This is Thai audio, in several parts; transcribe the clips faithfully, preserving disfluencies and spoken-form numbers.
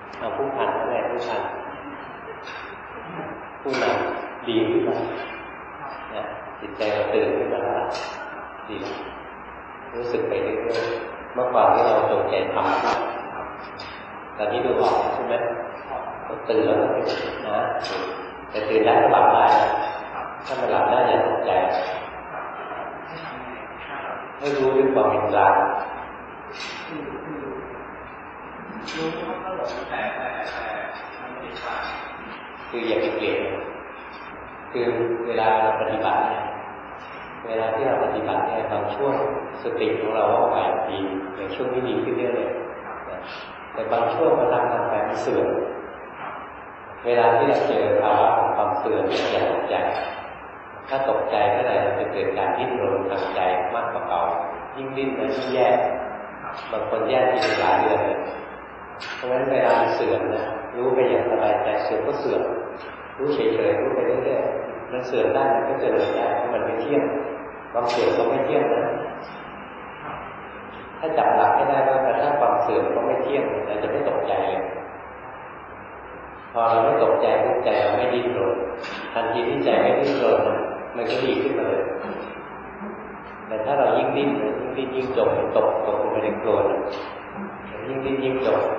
เอาผู้พันอะไรผู้พันผู้นำดีขึ้นมาเนี่ยจิตใจเราตื่นขึ้นมาแล้วดีรู้สึกไปเรื่อยๆเมื่อก่อนที่เราจงใจทำตอนนี้ดูออกใช่ไหมเราตื่นแล้วเราตื่นนะแต่ตื่นได้ก็หลับได้ถ้ามันหลับได้อย่าตกใจให้รู้ด้วยความเป็นกลางรู้ว่าเขาหลงแต่แต่แต่มันไม่ใช่คืออย่าไปเกลียดคือเวลาเราปฏิบัติเนี่ยเวลาที่เราปฏิบัติเนี่ยบางช่วงสติของเราว่าไหวดีอย่างช่วงนี้ดีขึ้นเยอะเลยแต่บางช่วงมันทำทำไปมันเสื่อมเวลาที่เราเจอภาวะของความเสื่อมอย่าตกใจถ้าตกใจเมื่อไหร่มันจะเกิดการดิ้นรนทางใจมากกว่าเก่ายิ่งดิ้นมันยิ่งแย่บางคนแย่ที่หลายเดือนเลยเพราะฉะนั้นเวลาเสื่อมนะรู้ไปอย่างสบายใจเสื่อมก็เสื่อมรู้เฉยๆรู้ไปเรื่อยๆมันเสื่อมได้มันก็เจริญได้เพราะมันไม่เที่ยงความเสื่อมก็ไม่เที่ยงนะถ้าจับหลักให้ได้ว่าแต่ถ้าความเสื่อมก็ไม่เที่ยงเราจะไม่ตกใจเลยพอเราไม่ตกใจทุกใจเราไม่ดิ้นรนทันทีที่ใจไม่ดิ้นรนมันก็ดีขึ้นมาเลยแต่ถ้าเรายิ่งดิ้นยิ่งดิ้นยิ่งจมตกตกลงไปในโคลนยิ่งดิ้นยิ่งจม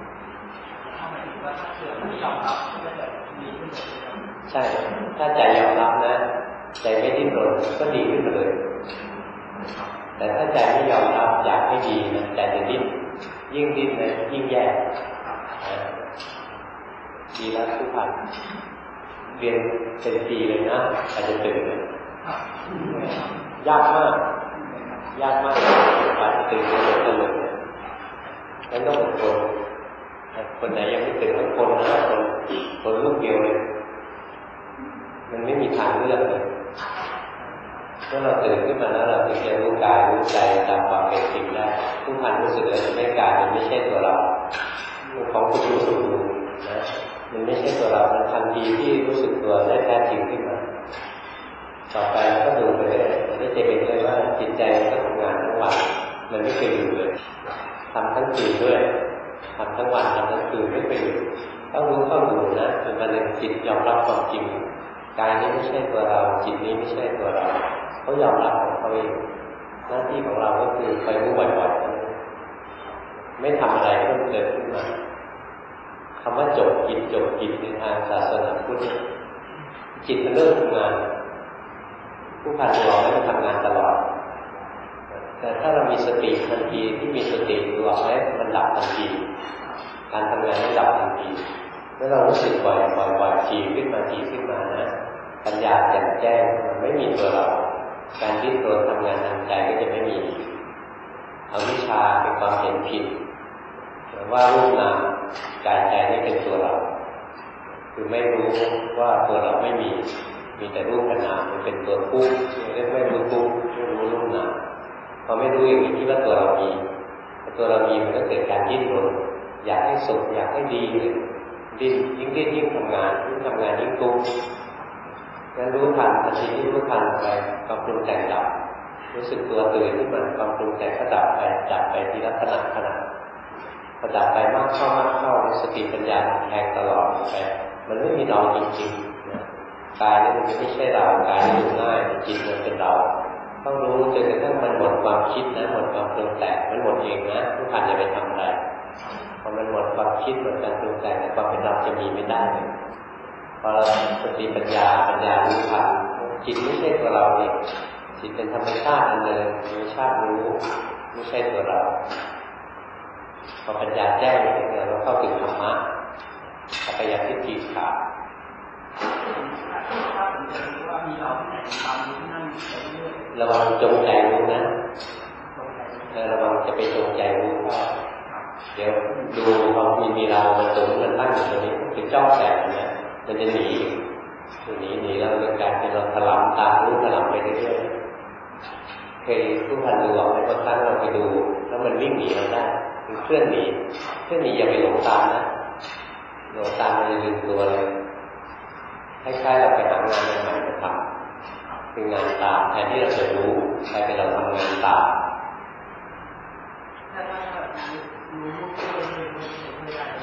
ใช่ถ้าใจยอมรับนะใจไม่ดิ้นรนก็ดีขึ้นมาเลยแต่ถ้าใจไม่ยอมรับอยากให้ดีนะใจจะดิ้นยิ่งดิ้นนะยิ่งแย่ดีแล้วทุกท่านเรียนเป็นปีเลยนะอาจจะตื่นเลยยากมากยากมากอาจจะตื่นตลอดตลอดงั้นต้องอดทนคนไหนยังไม่ตื่นต้องคนนะคนคนลูกเดียวเลยมันไม่มีทางเลือกเลยเมื่อเราตื่นขึ้นมาแล้วเราถึงจะรู้กายรู้ใจตามความเป็นจริงได้ทุกท่านรู้สึกเลยไม่กายมันไม่ใช่ตัวเรามันของคุณรู้สึกดูนะมันไม่ใช่ตัวเรามันทันทีที่รู้สึกตัวได้แท้จริงขึ้นมาต่อไปก็ดูไปเรื่อยๆได้จะเห็นเลยว่าจิตใจก็ทำงานทั้งวันมันไม่เคยหยุดเลยทำทั้งคืนด้วยทำทั้งวันทำทั้งคืนไม่เคยหยุดต้องรู้ต้องดูนะจนวันหนึ่งจิตยอมรับความจริงกายนี้ไม่ใช่ตัวเราจิตนี้ไม่ใช่ตัวเราเขายอมรับของเขาเองหน้าที่ของเราก็คือไปรู้บ่อยๆไม่ทำอะไรเพิ่มเติมขึ้นมาคำว่าจบกิจจบกิจในทางศาสนาพุทธจิตมันเริ่มทำงานผู้พันเราไม่ได้ทำงานตลอดแต่ถ้าเรามีสติทันทีที่มีสติรู้ว่ามันดับทันทีการทำงานมันดับทันทีเมื่อเรารู้สึกบ่อยบ่อยบ่อยทีขึ้นมาทีขึ้นมานะปัญญาแจ่มแจ้งมันไม่มีตัวเราการดิ้นรนทำงานทางใจก็จะไม่มีอวิชชาเป็นความเห็นผิดว่ารูปนามกายใจนี่เป็นตัวเราคือไม่รู้ว่าตัวเราไม่มีมีแต่รูปกับนามมันเป็นตัวผู้เรียกไม่รู้ผู้ไม่รู้รูปนามพอไม่รู้อย่างนี้ที่ว่าตัวเรามีตัวเรามีมันก็เกิดการดิ้นรนอยากให้สุขอยากให้ดีดิ้นยิ่งดิ้นยิ่งทำงานยิ่งทำงานยิ่งตุ้มงั้นรู้ทันทันทีที่รู้ทันไปความปรุงแต่งดับรู้สึกตัวตื่นขึ้นมาความปรุงแต่งก็ดับไปดับไปทีละขณะขณะพอดับไปมากเข้ามากเข้าสติปัญญาแทงตลอดไปมันไม่มีเราจริงๆนะกายนี่มันไม่ใช่เรากายนี่ดูง่ายจิตมันเป็นเราต้องรู้จนกระทั่งมันหมดความคิดนะหมดความปรุงแต่งมันหมดเองนะทุกท่านอย่าไปทำอะไรพอมันหมดความคิดหมดการปรุงแต่งความเป็นเราจะมีไม่ได้เลยพอสติปัญญาปัญญารู้ทันจิตไม่ใช่ตัวเราเองจิตเป็นธรรมชาติอันหนึ่งธรรมชาติรู้ไม่ใช่ตัวเราพอปัญญาแจ้งเนี่ยเราเข้าถึงธรรมะสัพพยาทิฏฐิขาดระวังจงใจรู้นะระวังจะไปจงใจรู้ว่าเดี๋ยวดูความมีมีเรามันตรงมันตั้งอยู่ตรงนี้คือจ้องแต่เนี่ยมันจะหนีหนีหนีแล้วเป็นการเป็นเราถลำตามรู้ถลำไปเรื่อยๆเคยทุกท่านดูออกไหมบางครั้งเราไปดูแล้วมันวิ่งหนีเราได้มันเคลื่อนหนีเคลื่อนหนีอย่าไปหลงตามนะหลงตามมันจะลืมตัวเลยคล้ายๆเราไปหางานใหม่ๆมาทำคืองานตามแทนที่เราจะรู้กลายเป็นเราทำงานตามใ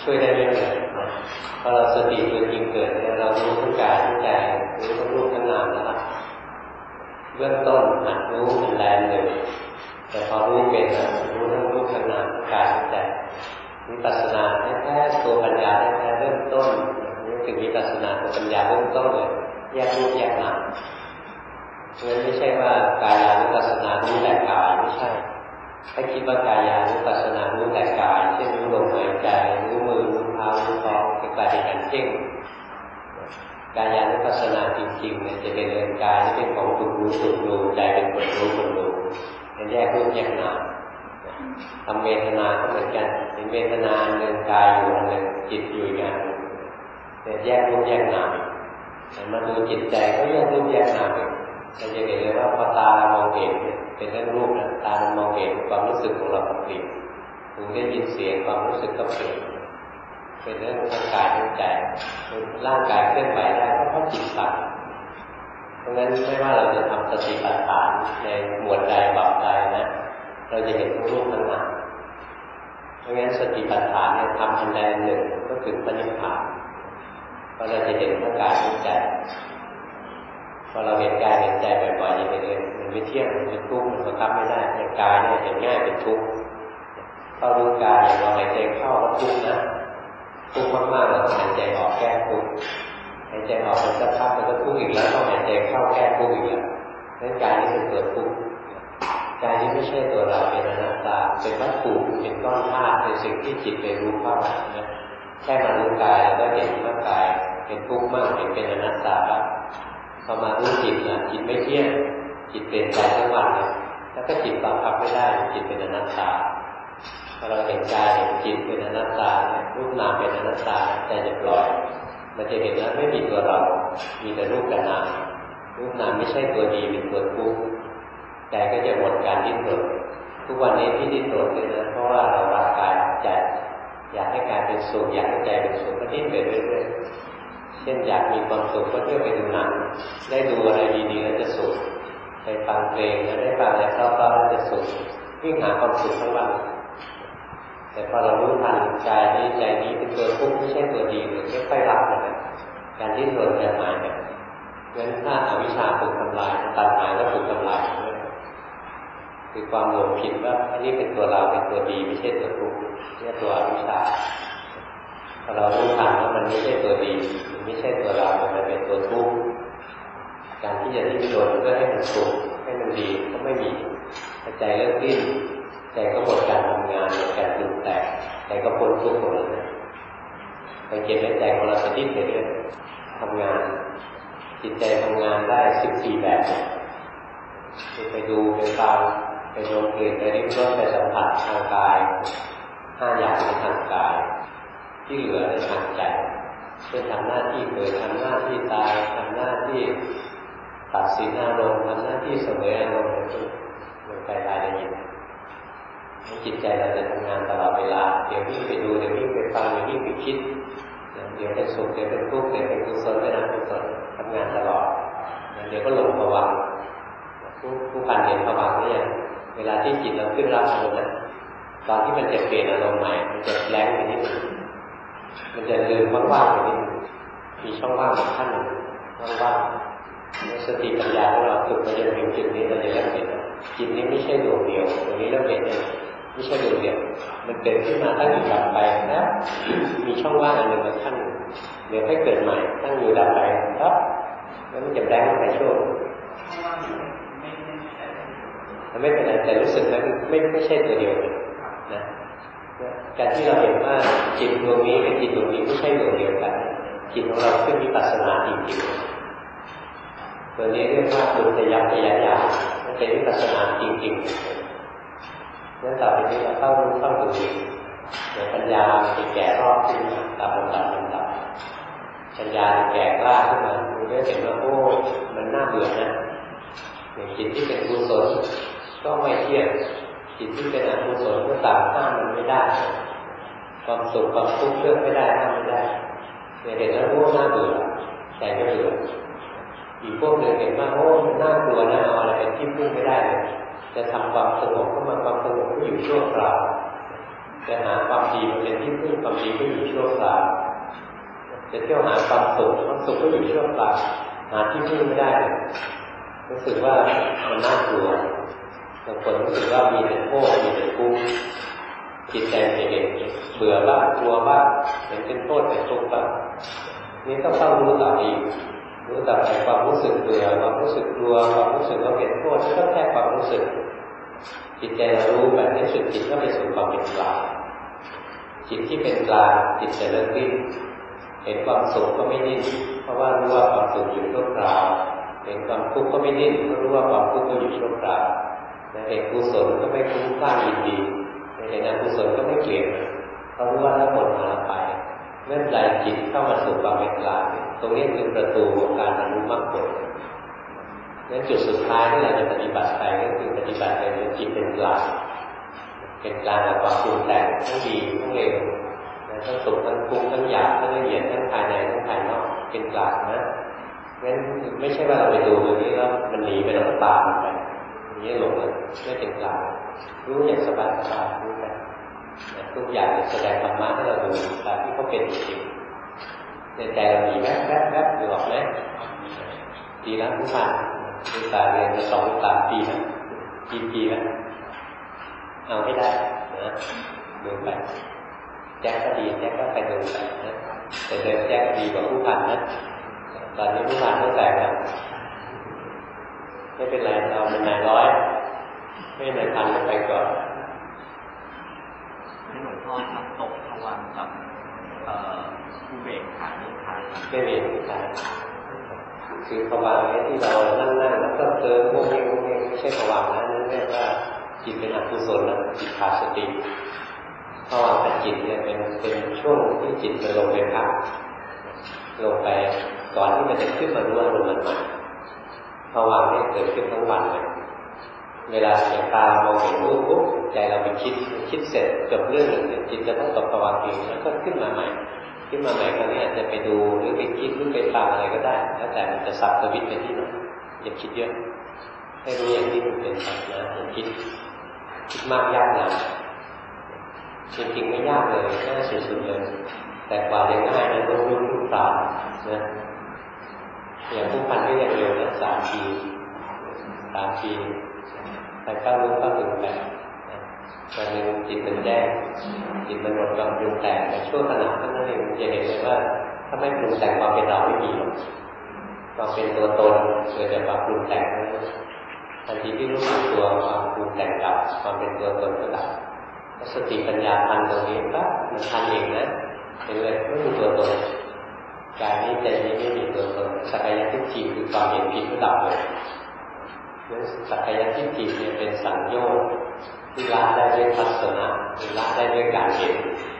ช่วยได้เยอะเลยพอเราสติตัวจริงเกิดเนี่ยเรารู้ทั้งกายทั้งใจรู้ทั้งรูปทั้งนามแล้วล่ะเบื้องต้นหัดรู้มันแรงเลยแต่พอรู้เป็นแล้วรู้ทั้งรูปทั้งนามทั้งกายทั้งใจวิปัสสนาแท้ๆตัวปัญญาแท้ๆเริ่มต้นนี่ถึงวิปัสสนาตัวปัญญาเริ่มต้นเลยแยกรูปแยกนามเพราะฉะนั้นไม่ใช่ว่ากายานุปัสสนารู้แต่กายไม่ใช่ถ้าคิดว่ากายานุปัสสนารู้แต่กายเช่นรู้ลมหายใจรู้มือรู้เท้ารู้ท้องจะกลายเป็นการเพ่งกายานุปัสสนาจริงๆเนี่ยจะเป็นเรื่องกายที่เป็นของถูกรู้ถูกดูใจเป็นคนรู้คนดูมันแยกรูปแยกนามทำเวทนาก็เหมือนกันเป็นเวทนาเรื่องกายอยู่อันหนึ่งจิตอยู่อีกอันหนึ่งแต่แยกรูปแยกนามแต่มาดูจิตใจก็แยกรูปแยกนามเราจะเห็นเลยว่าพอตามองเห็นเป็นเรื่องรูปนะตามองเห็นความรู้สึกของเราเปลี่ยนหูได้ยินเสียงความรู้สึกก็เปลี่ยนเป็นเรื่องทั้งกายทั้งใจร่างกายเคลื่อนไหวได้เพราะจิตสั่งเพราะงั้นไม่ว่าเราจะทำสติปัฏฐานในหมวดใดแบบใดนะเราจะเห็นทั้งรูปทั้งนามเพราะงั้นสติปัฏฐานเนี่ยทำอันใดอันหนึ่งก็ถึงพระนิพพานเพราะเราจะเห็นทั้งกายทั้งใจพอเราเห็นกายเห็นใจบ่อยๆอย่างนี้มันไม่เที่ยงมันเป็นทุกข์มันบังคับไม่ได้อย่างกายเนี่ยเห็นง่ายเป็นทุกข์เข้าดูกายเราหายใจเข้าก็ทุกข์นะทุกข์มากๆเราหายใจออกแก้ทุกข์หายใจออกเป็นสักพักมันก็ทุกข์อีกแล้วต้องหายใจเข้าแก้ทุกข์อีกแล้วนั่นกายนี่เป็นตัวทุกข์กายนี้ไม่ใช่ตัวเราเป็นอนัตตาเป็นวัตถุเป็นก้อนธาตุเป็นสิ่งที่จิตไปรู้เข้านะแค่มารู้กายเราก็เห็นว่ากายเป็นทุกข์มากเห็นเป็นอนัตตาแล้วพอมารู้จิตนะจิตไม่เที่ยงจิตเปลี่ยนใจทั้งวันเลยแล้วก็จิตบังคับไม่ได้จิตเป็นอนัตตาพอเราเห็นกายเห็นจิตเป็นอนัตตารูปนามเป็นอนัตตาใจจะปล่อยมันจะเห็นว่าไม่มีตัวเรามีแต่รูปกับนามรูปนามไม่ใช่ตัวดีเป็นตัวทุกข์ใจก็จะหมดการดิ้นรนทุกวันนี้ที่ดิ้นรนเลยนะเพราะว่าเรารักกายใจอยากให้กายเป็นสุขอยากให้ใจเป็นสุขก็ดิ้นไปเรื่อยๆเช่นอยากมีความสุขก็เที่ยวไปดูหนังได้ดูอะไรดีๆแล้วจะสุขไปฟังเพลงแล้วได้ฟังอะไรเพราะๆแล้วจะสุขวิ่งหาความสุขทั้งวันแต่พอเรารู้ทันกายนี้ใจนี้เป็นตัวทุกข์ไม่ใช่ตัวดีเลยไม่ค่อยรักเลยการดิ้นรนจะหายไปงั้นถ้าอวิชชาถูกทำลายตัณหาก็ถูกทำลายคือความหลงผิดว่าอันนี้เป็นตัวเราเป็นตัวดีไม่ใช่ตัวทุกข์นี่ตัวอวิชชาพอเรารู้ทันว่ามันไม่ใช่ตัวดีมันไม่ใช่ตัวเรามันเป็นตัวทุกข์การที่จะดิ้นรนเพื่อให้มันสุขให้มันดีก็ไม่มีใจเลิกดิ้นใจก็หมดการทำงานหมดการปรุงแต่งใจก็พ้นทุกข์หมดเลยไปเก็บไว้ใจของเราจะดิ้นไปเรื่อยทำงานจิตใจทำงานได้สิบสี่แบบไปดูไปฟังไปโดนกลิ่นไปริมรสไปสัมผัสทางกายห้าอย่างในทางกายที่เหลือในทางใจเช่นทำหน้าที่เกิดทำหน้าที่ตายทำหน้าที่ตัดสินอารมณ์ทำหน้าที่เสวยอารมณ์เป็นต้นมันกายรายละเอียดจิตใจเราจะทำงานตลอดเวลาเดี๋ยววิ่งไปดูเดี๋ยววิ่งไปฟังเดี๋ยววิ่งไปคิดเดี๋ยวเป็นสุขเดี๋ยวเป็นทุกข์เดี๋ยวเป็นกุศลเป็นอกุศลทำงานตลอดเดี๋ยวก็ลงภวังค์ผู้ผู้พันเห็นภวังค์นี่ยังเวลาที่จิตเราขึ้นรับอารมณ์นะตอนที่มันจะเปลี่ยนอารมณ์ใหม่มันจะแรงไปนิดนึงมันจะลืมว่างๆไปนิดนึงมีช่องว่างขั้นหนึ่งว่างๆสติปัญญาของเราฝึกมาจนถึงจุดนี้เราจะเริ่มเห็นจิตนี้ไม่ใช่ดวงเดียวตรงนี้เริ่มเห็นเลยไม่ใช่ดวงเดียวมันเกิดขึ้นมาตั้งอยู่ดับไปแล้วมีช่องว่างอันหนึ่งขั้นเดี๋ยวให้เกิดใหม่ตั้งอยู่ดับไปครับแล้วมันจะแรงไปช่วงมันไม่เป็นไรแต่รู้สึกว่าไม่ไม่ใช่ตัวเดียวเลยนะการที่เราเห็นว่าจิตดวงนี้กับจิตดวงนี้ไม่ใช่ดวงเดียวกันจิตของเราขึ้นวิปัสสนาจริงๆตัวนี้เรียกว่าอุทยัพยญาณมันเป็นวิปัสสนาจริงๆนั้นต่อไปนี้เราต้องรู้ต้องดูเดี๋ยวปัญญาจะแก่รอบขึ้นมาตามลำดับลำดับปัญญาจะแก่กล้าขึ้นมาคุณจะเห็นว่าโอ้มันน่าเบื่อนะอย่างจิตที่เป็นกุศลก็ไม่เที่ยงจิตที่เป็นอกุศลก็ต่างห้ามมันไม่ได้ความสุขความทุกข์เลือกไม่ได้ห้ามไม่ได้จะเห็นว่าโอ้น่าเบื่อแต่ไม่เบื่ออีกพวกหนึ่งเห็นว่าโอ้มันน่ากลัวน่าเอาอะไรเป็นที่พึ่งไม่ได้เลยจะทำความสงบก็มาความสงบก็อยู่ชั่วคราวจะหาความดีมาเป็นที่พึ่งความดีก็อยู่ชั่วคราวจะเที่ยวหาความสุขความสุขก็อยู่ชั่วคราวหาที่พึ่งไม่ได้รู้สึกว่ามันน่ากลัวบางคนรู้สึกว่ามีแต่โทษมีแต่ทุกข์จิตใจเป็นอย่างนี้เบื่อบ้างกลัวบ้างเห็นเป็นโทษเป็นทุกข์บ้างนี่ต้องเข้ารู้ต่ออีกรู้ต่อไปความรู้สึกเบื่อความรู้สึกกลัวความรู้สึกว่าเป็นโทษก็แค่ความรู้สึกจิตใจเรารู้แบบนี้สุดจิตก็ไปสู่ความเป็นกลางจิตที่เป็นกลางจิตจะเลิกดิ้นเห็นความสุขก็ไม่ดิ้นเพราะว่ารู้ว่าความสุขอยู่ชั่วคราวเห็นความทุกข์ก็ไม่ดิ้นเพราะรู้ว่าความทุกข์ก็อยู่ชั่วคราวเห็นกุศลก็ไม่ฟุ้งซ่านยินดีเห็นอกุศลก็ไม่เกลียดเพราะรู้ว่าทั้งหมดมาไปเมื่อใจจิตเข้ามาสู่ความเป็นกลางตรงนี้คือประตูของการบรรลุมรรคผลนั้นจุดสุดท้ายที่เราจะปฏิบัติไปก็คือปฏิบัติไปด้วยจิตเป็นกลางเป็นกลางกับความปรุงแต่งทั้งดีทั้งเลวทั้งสุขทั้งทุกข์ทั้งหยาบทั้งละเอียดทั้งภายในทั้งภายนอกเป็นกลางนะงั้นไม่ใช่ว่าเราไปดูตรงนี้แล้วมันหนีไปแล้วก็ตามไปอย่างนี้หลงเลยไม่เป็นกลางรู้อย่างสบายสบายรู้ไปทุกอย่างแสดงธรรมะให้เราดูตามที่เขาเป็นจริงในใจเราหนีแวบแวบแวบอยู่หรอกไหมดีแล้วผู้ผ่านศึกษาเรียนมาสองสามปีแล้วกี่ปีแล้วเอาให้ได้นะดูไปแจ็คก็ดีแจ็คก็ไปดูไปนะแต่เดินแจ็คดีกว่าผู้ผ่านนะตอนนี้ผู้ผ่านต้องแตกแล้วไม่เป็นไรเราเป็นนายร้อยไม่นายพันก็ไปก่อนให้หลวงพ่อทำตกทวันกับผู้เบกขานิทานไม่มีนิทานคือภาวะที่เรานั่งนั่งแล้วก็เจอพวกนี้พวกนี้ไม่ใช่ภาวะนะนั่นเรียกว่าจิตเป็นอกุศลนะจิตขาดสติภาวะแต่จิตเนี่ยเป็นเป็นช่วงที่จิตมันลงไปพักลงไปก่อนที่มันจะขึ้นมารู้อารมณ์ใหม่ภาวะนี้เกิดขึ้นทั้งวันเลยเวลาเสียตามองเห็นรูปปุ๊บใจเราไปคิดคิดเสร็จจบเรื่องหนึ่งจิตจะต้องตกภาวะอีกแล้วก็ขึ้นมาใหม่ขึ้นมาใหม่คราวนี้อาจจะไปดูหรือไปคิดหรือไปฟังอะไรก็ได้แล้วแต่มันจะสับสวิตไปที่ไหนอย่าคิดเยอะให้รู้อย่างที่มันเป็นไปนะอย่าคิดคิดมากยากนะจริงๆไม่ยากเลยง่ายสุดๆเลยแต่กว่าจะง่ายนั้นต้องรู้ทุกตานะอย่างผู้พันก็ยังเร็วนะสามปีสามปีแต่ก็รู้ก็ถึงไปวันหนึ่งจิตมันแจ้งจิตมันหมดความปรุงแต่งในช่วงขณะนั้นเองจะเห็นเลยว่าถ้าไม่ปรุงแต่งความเป็นเราไม่มีหรอกความเป็นตัวตนเกิดจากความปรุงแต่งนั้นทันทีที่รู้สึกตัวความปรุงแต่งดับความเป็นตัวตนก็ดับสติปัญญาทันตรงนี้ก็มันทันเองนะเห็นเลยไม่มีตัวตนกายนี้ใจนี้ไม่มีตัวตนสักกายทิฏฐิคือความเห็นผิดก็ดับเลยสักกายทิฏฐิเนี่ยเป็นสังโยชน์ที่ละได้ด้วยทัศนะที่ละได้ด้วยการเห็น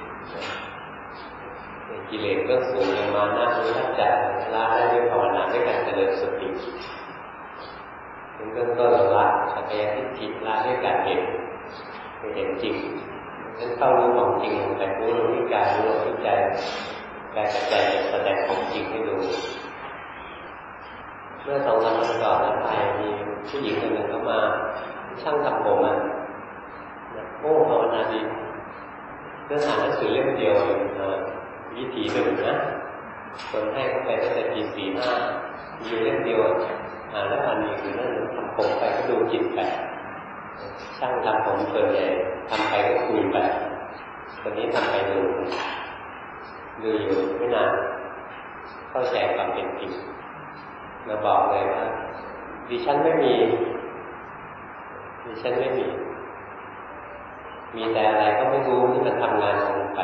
กิเลสเรื่องสูงอย่างมานะนี้ละจัดละได้ด้วยภาวนาด้วยการเจริญสติเป็นเรื่องต้นละสักกายทิฏฐิละด้วยการเห็นเห็นจริงนั้นเข้ารู้ของจริงแต่รู้รู้ที่กายรู้ที่ใจกายกับใจแสดงของจริงให้ดูเมื่อสองสามวันก่อนนั้นไปมีผู้หญิงคนหนึ่งเข้ามาช่างทำผมอ่ะโอ้ภาวนาดีเรื่องอ่านหนังสือเล่มเดียววิธีหนึ่งนะคนให้เข้าไปตั้งแต่ปีสี่ห้ามีเล่มเดียวอ่านแล้วอ่านอีกคือนั่นทำผมไปก็ดูจิตไปช่างทำผมส่วนใหญ่ทำไปก็คุยไปคนนี้ทำไปดูดูอยู่ไม่นานเข้าใจความเป็นจริงมาบอกเลยว่าดิฉันไม่มีดิฉันไม่มีมีแต่อะไรก็ไม่รู้ที่มันทำงานของมันไป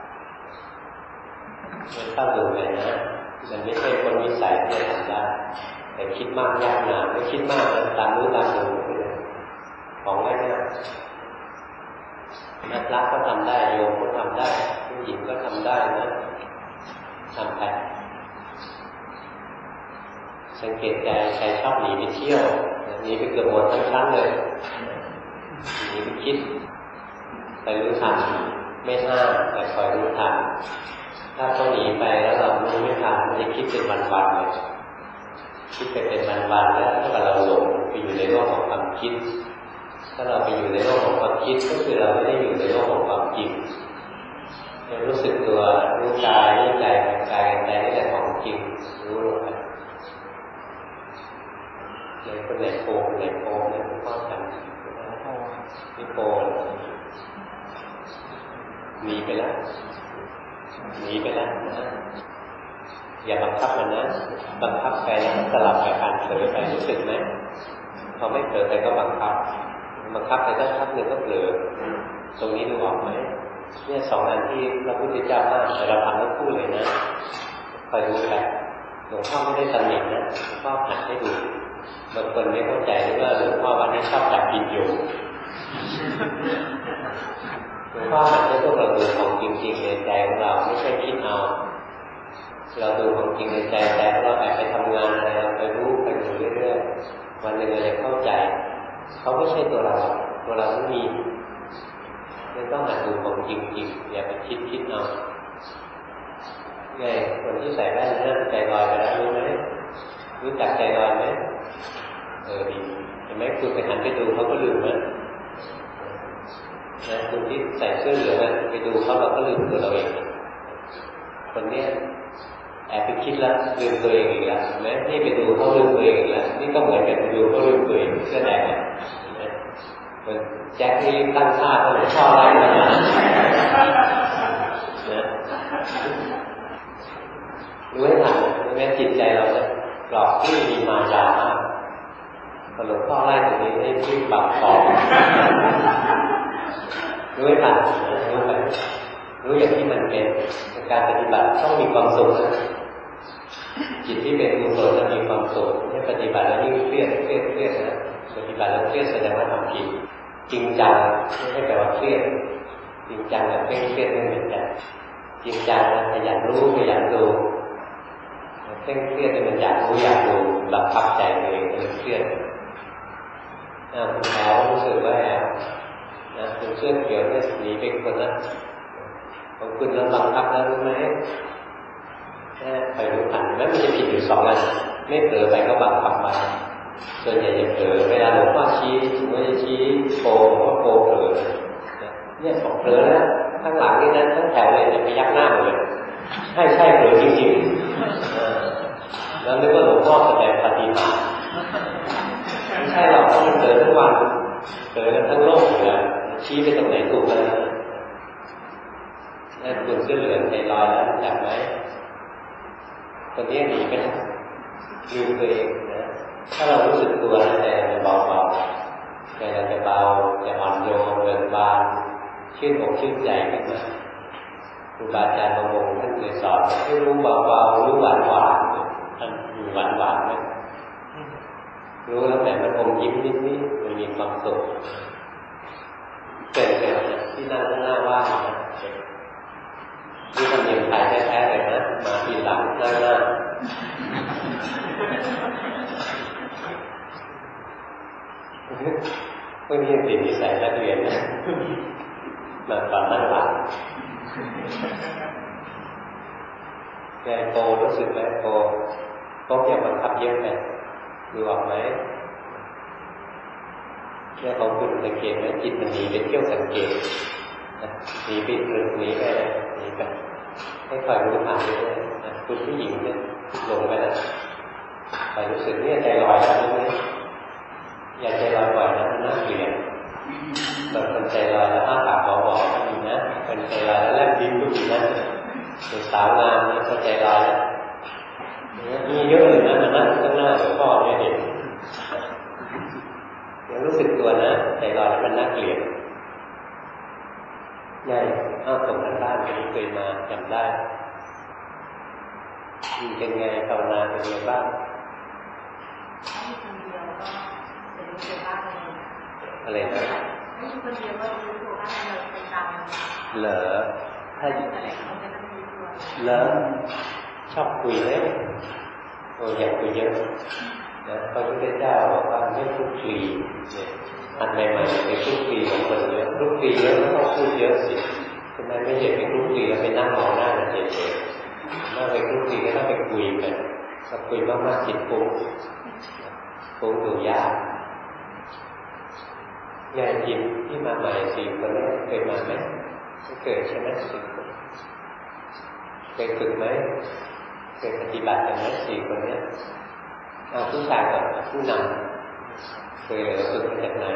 มันเข้าดูเลยนะมันไม่ใช่คนวิสัยที่จะทำได้แต่คิดมากยากนานไม่คิดมากนะตามรู้ตามดูของง่ายๆนักรักก็ทำได้โยมก็ทำได้ผู้หญิงก็ทำได้นะทำไปสังเกตใจใครชอบหนีไปเที่ยวหนีไปเกือบหมดทั้งชั้นเลยหนีไปคิดไปรู้ทันไม่ห้ามแต่คอยรู้ทันถ้าเขาหนีไปแล้วเรารู้ไม่ทันมันจะคิดเป็นวันๆเลยคิดไปเป็นวันๆแล้วถ้าเราหลงไปอยู่ในโลกของความคิดถ้าเราไปอยู่ในโลกของความคิดก็คือเราไม่ได้อยู่ในโลกของความจริงเรารู้สึกตัวรู้กายรู้ใจกายใจนี่แหละของจริงรู้ลงไปในคนไหนโกงไหนโกงเนี่ยก็จำนี่โกงหนีไปแล้วหนีไปแล้วนะอย่าบังคับมันนะบังคับไปแล้วสลับกับการเผลอไปรู้สึกไหมพอไม่เผลอไปก็บังคับบังคับไปสักพักหนึ่งก็เผลอตรงนี้ดูออกไหมเนี่ยสองอันที่พระพุทธเจ้าห้ามแต่เราทำทั้งคู่เลยนะคอยดูไปหลวงพ่อไม่ได้ตำหนินะหลวงพ่อหัดให้ดูบางคนไม่เข้าใจว่าหลวงพ่อวันนี้ชอบจับผิดอยู่หลวงพ่อหัดให้พวกเราดูของจริงๆในใจของเราไม่ใช่คิดเอาเราดูของจริงในใจแต่เราแอบไปทำงานอะไรเราไปรู้ไปดูเรื่อยๆวันหนึ่งเราจะเข้าใจเขาไม่ใช่ตัวเราตัวเราไม่มีเราต้องหัดดูของจริงๆอย่าไปคิดคิดเอาไงคนที่ใส่แว่นนั่นใจลอยไปแล้วรู้ไหมรู้จักใจลอยไหมเออดีเห็นไหมคุณไปหันไปดูเขาก็ลืมนะนะคุณที่ใส่เสื้อเหลืองไปดูเขาเราก็ลืมตัวเราเองคนเนี้ยแอบไปคิดแล้วลืมตัวเองอีกแล้วเห็นไหมนี่ไปดูเขาลืมตัวเองอีกแล้วนี่ก็เหมือนกับไปดูเขาลืมตัวเองเสื้อแดงเห็นไหมคนแจ็คนี่ตั้งท่าเขาเลยชอบอะไรกันนะรู้ให้ทันแม้จิตใจเราจะกรอบที่มีมายามากพอหลวงพ่อไล่ตรงนี้ให้ที่ปรับของรู้ให้ทันรู้ไปรู้อย่างที่มันเป็นการปฏิบัติต้องมีความสุขนะจิตที่เป็นกุศลจะมีความสุขไม่ปฏิบัติแล้วยิ่งเครียดเครียดเครียดนะปฏิบัติแล้วเครียดแสดงว่าทำผิดจริงจังไม่ใช่แปลว่าเครียดจริงจังแบบเคร่งเครียดไม่เหมือนกันจริงจังนะขยันรู้ขยันดูเคร่งเครียดมันอยากรู้อยากดูบังคับใจตัวเองเลยเครียดอ้าวคุณแอลรู้สึกว่าแอลนะคุณเสื้อเขียวเนี่ยหนีไปคนนะของคุณเราบังคับแล้วรู้ไหมแค่คอยรู้ทันแม้มันจะผิดอยู่สองอันไม่เผลอไปก็บังคับมาส่วนใหญ่จะเผลอเวลาหลวงพ่อชี้สมมติจะชี้โกก็โกเผลอเนี่ยบอกเผลอแล้วข้างหลังนี่นั้นทั้งแถวเลยจะไปยักหน้าหมดเลยใช่ใช่เผลอจริงๆแล้วนึกว่าหลวงพ่อแสดงปฏิมาไม่ใช่หรอกมันเผลอทั้งวันเผลอทั้งโลกเลยชี้ไปตรงไหนถูกเลยนั่นคุณเสื้อเหลืองใจลอยแล้วจับไหมคนนี้หนีไปลืมตัวเองนะถ้าเรารู้สึกตัวใจเราจะเบาๆใจเราจะเบาจะอ่อนโยนเบิกบานชื่นอกชื่นใจขึ้นมาครูบาอาจารย์บางองค์ท่านเคยสอนให้รู้เบาๆรู้หวานหวานท่านอยู่หวานหวานไหมรู้แล้วแต่มันอมยิ้มนิดนิดมันมีความสุขเกิดเกิดที่นั่งข้างหน้าว่างนะนี่ทำเนียมไทยแท้ๆเลยนะมาทีหลังหน้าหน้าพวกนี้ยังติดนิสัยนักเรียนนะมาตอนนั่งหลังแกโตรู้สึกไหมโตโตอย่าบังคับเยอะไปดูออกไหมแค่ของคุณสังเกตไหมจิตมันหนีไปเที่ยวสังเกตหนีไปหรือหนีไปอะไรหนีไปให้คอยรู้ทันด้วยนะคุณผู้หญิงเนี่ยหลงไปแล้วคอยรู้สึกเนี่ยใจลอยแล้วนี่อย่าใจลอยบ่อยนะน่าเกลียดบางคนใจลอยแล้วอ้าปากบอกๆก็มีนะคนใจลอยแล้วแลบลิ้นก็มีนะเป็นสาวงามนี่ก็ใจลอยแล้วมีเยอะเลยนะมันนั่งข้างหน้าหลวงพ่อเนี่ยเห็นยังรู้สึกตัวนะใจลอยแล้วมันน่าเกลียดใหญ่อ้าวส่งกันบ้านเป็นเคยมาจำได้เป็นไงภาวนาเป็นไงบ้างอะไรนะเหรอถ้าเหรอชอบคุยเลยโอ้อยากคุยเยอะนะพระพุทธเจ้าบอกว่าไม่พูดคลีเนี่ยอันใหม่ๆไปพูดคลีของคนเยอะพูดคลีเยอะแล้วต้องพูดเยอะสิทำไมไม่เห็นไปพูดคลีแล้วไปนั่งมองหน้ากันเฉยๆนั่งไปพูดคลีก็ต้องไปคุยกันถ้าคุยมากๆจิตฟุ้งฟุ้งดูยากงานยิมที่มาใหม่สี่คนนี้เคยมาไหมไม่เคยใช่ไหมสี่คนเคยฝึกไหมเคยปฏิบัติกันไหมสี่คนนี้เอาผู้ชายก่อนผู้นำเคยฝึกมาจากไหน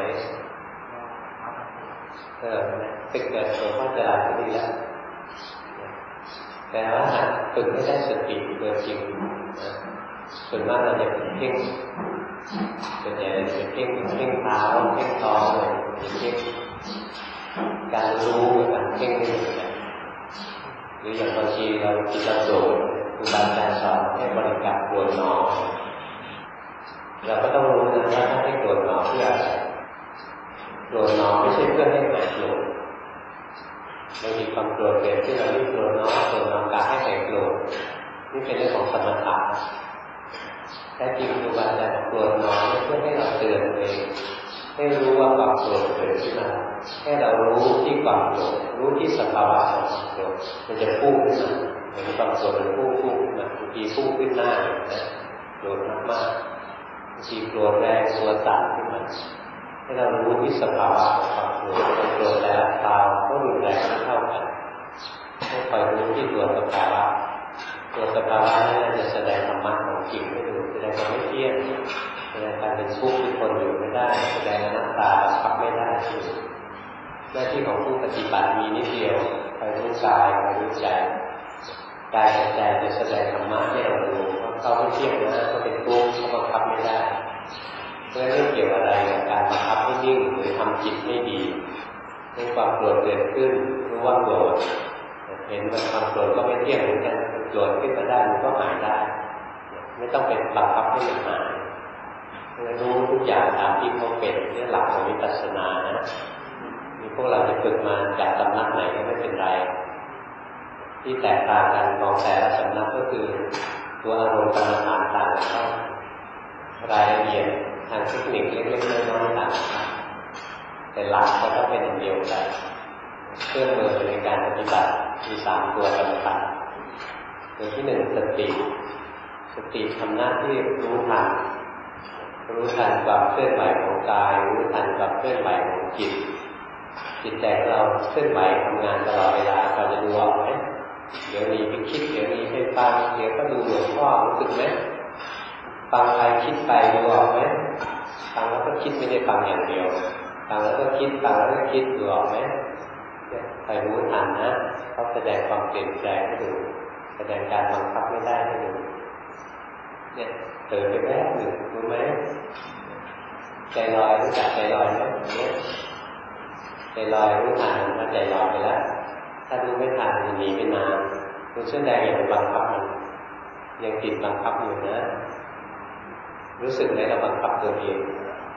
เออฝึกเกิดหลวงพ่อจะลาที่นี่แล้วแต่ว่าฝึกไม่ได้สติตัวจริงนะส่วนมากเราจะเป็นเพ่งส่วนใหญ่จะเป็นเพ่งเพ่งเท้าเพ่งท้องเลยเพ่งการรู้การเพ่งนี่เหมือนกันหรืออย่างบางทีเราจิตเราโกรธครูบาอาจารย์สอนให้บริกรรมโกรธหนอเราก็ต้องรู้นะว่าถ้าให้โกรธหนอเพื่ออะไรโกรธหนอไม่ใช่เพื่อให้หายโกรธเรามีความโกรธเกิดขึ้นเราไม่โกรธหนอโกรธหนอกาให้หายโกรธนี่เป็นเรื่องของสมถะแต่จริงครูบาอาจารย์โกรธหนอเพื่อให้เราเตือนตัวเองให้รู้ว่าความโกรธเกิดขึ้นมาให้เรารู้ที่ความโกรธรู้ที่สภาวะของความโกรธมันจะพุ่งขึ้นมาเหมือนความโกรธมันพุ่งพุ่งขึ้นมาบางทีพุ่งขึ้นหน้านะโกรธมากๆบางทีโกรธแรงตัวสั่นขึ้นมาให้เรารู้ที่สภาวะของความโกรธความโกรธแต่ละคราวก็รุนแรงไม่เท่ากันให้คอยรู้ที่ตัวสภาวะตัวสภาวะนั้นจะแสดงธรรมะของจริงให้ดูแสดงความไม่เที่ยงแสดงการเป็นทุกข์ที่คนอยู่ไม่ได้แสดงอนัตตาบังคับไม่ได้หน้าที่ของผู้ปฏิบัติมีนิดเดียวคอยรู้กายคอยรู้ใจกายกับใจจะแสดงธรรมะให้เราดูว่าเขาไม่เที่ยงนะเขาเป็นทุกข์เขาบังคับไม่ได้เพื่อไม่เกี่ยวอะไรกับการบังคับให้นิ่งหรือทำจิตไม่ดีให้ความโกรธเกิดขึ้นรู้ว่าโกรธเห็นว่าความโกรธก็ไม่เที่ยงเหมือนกันโกรธขึ้นมาได้มันก็หายได้ไม่ต้องเป็นบังคับให้มันหายรู้ทุกอย่างตามที่เขาเป็นนี่หลักของวิปัสสนานะมีพวกเราจะฝึกมาจากสำนักไหนก็ไม่เป็นไรที่แตกต่างกันของแต่ละสำนักก็คือตัวอารมณ์กรรมฐานต่างกันรายละเอียดทางเทคนิคเล็กๆน้อยๆต่างกันแต่หลักก็ต้องเป็นอันเดียวกันเครื่องมือในการปฏิบัติมีสามตัวสำคัญตัวที่หนึ่งสติสติทำหน้าที่รู้ทันรู้ทันความเคลื่อนไหวของกายรู้ทันความเคลื่อนไหวของจิตจิตใจเราเคลื่อนไหวทำงานตลอดเวลาเราจะดูออกไหมเดี๋ยวนี้ไปคิดเดี๋ยวนี้ไปฟังเดี๋ยวก็ดูหลวงพ่อรู้สึกไหมฟังไปคิดไปดูออกไหมฟังแล้วก็คิดไม่ได้ฟังอย่างเดียวฟังแล้วก็คิดฟังแล้วก็คิดดูออกไหมใครรู้ทันนะเขาแสดงความเปลี่ยนแปลงให้ดูแสดงการบังคับไม่ได้ให้ดูเนี่ยเติมไปแป๊บหนึ่งรู้ไหมใจลอยรู้จักใจลอยไหมเนี่ยใจลอยรู้ทันว่าใจลอยไปแล้วถ้ารู้ไม่ทันจะหนีไปนานรู้เช่นใดอย่าไปบังคับมันยังติดบังคับอยู่นะรู้สึกไหมเราบังคับตัวเอง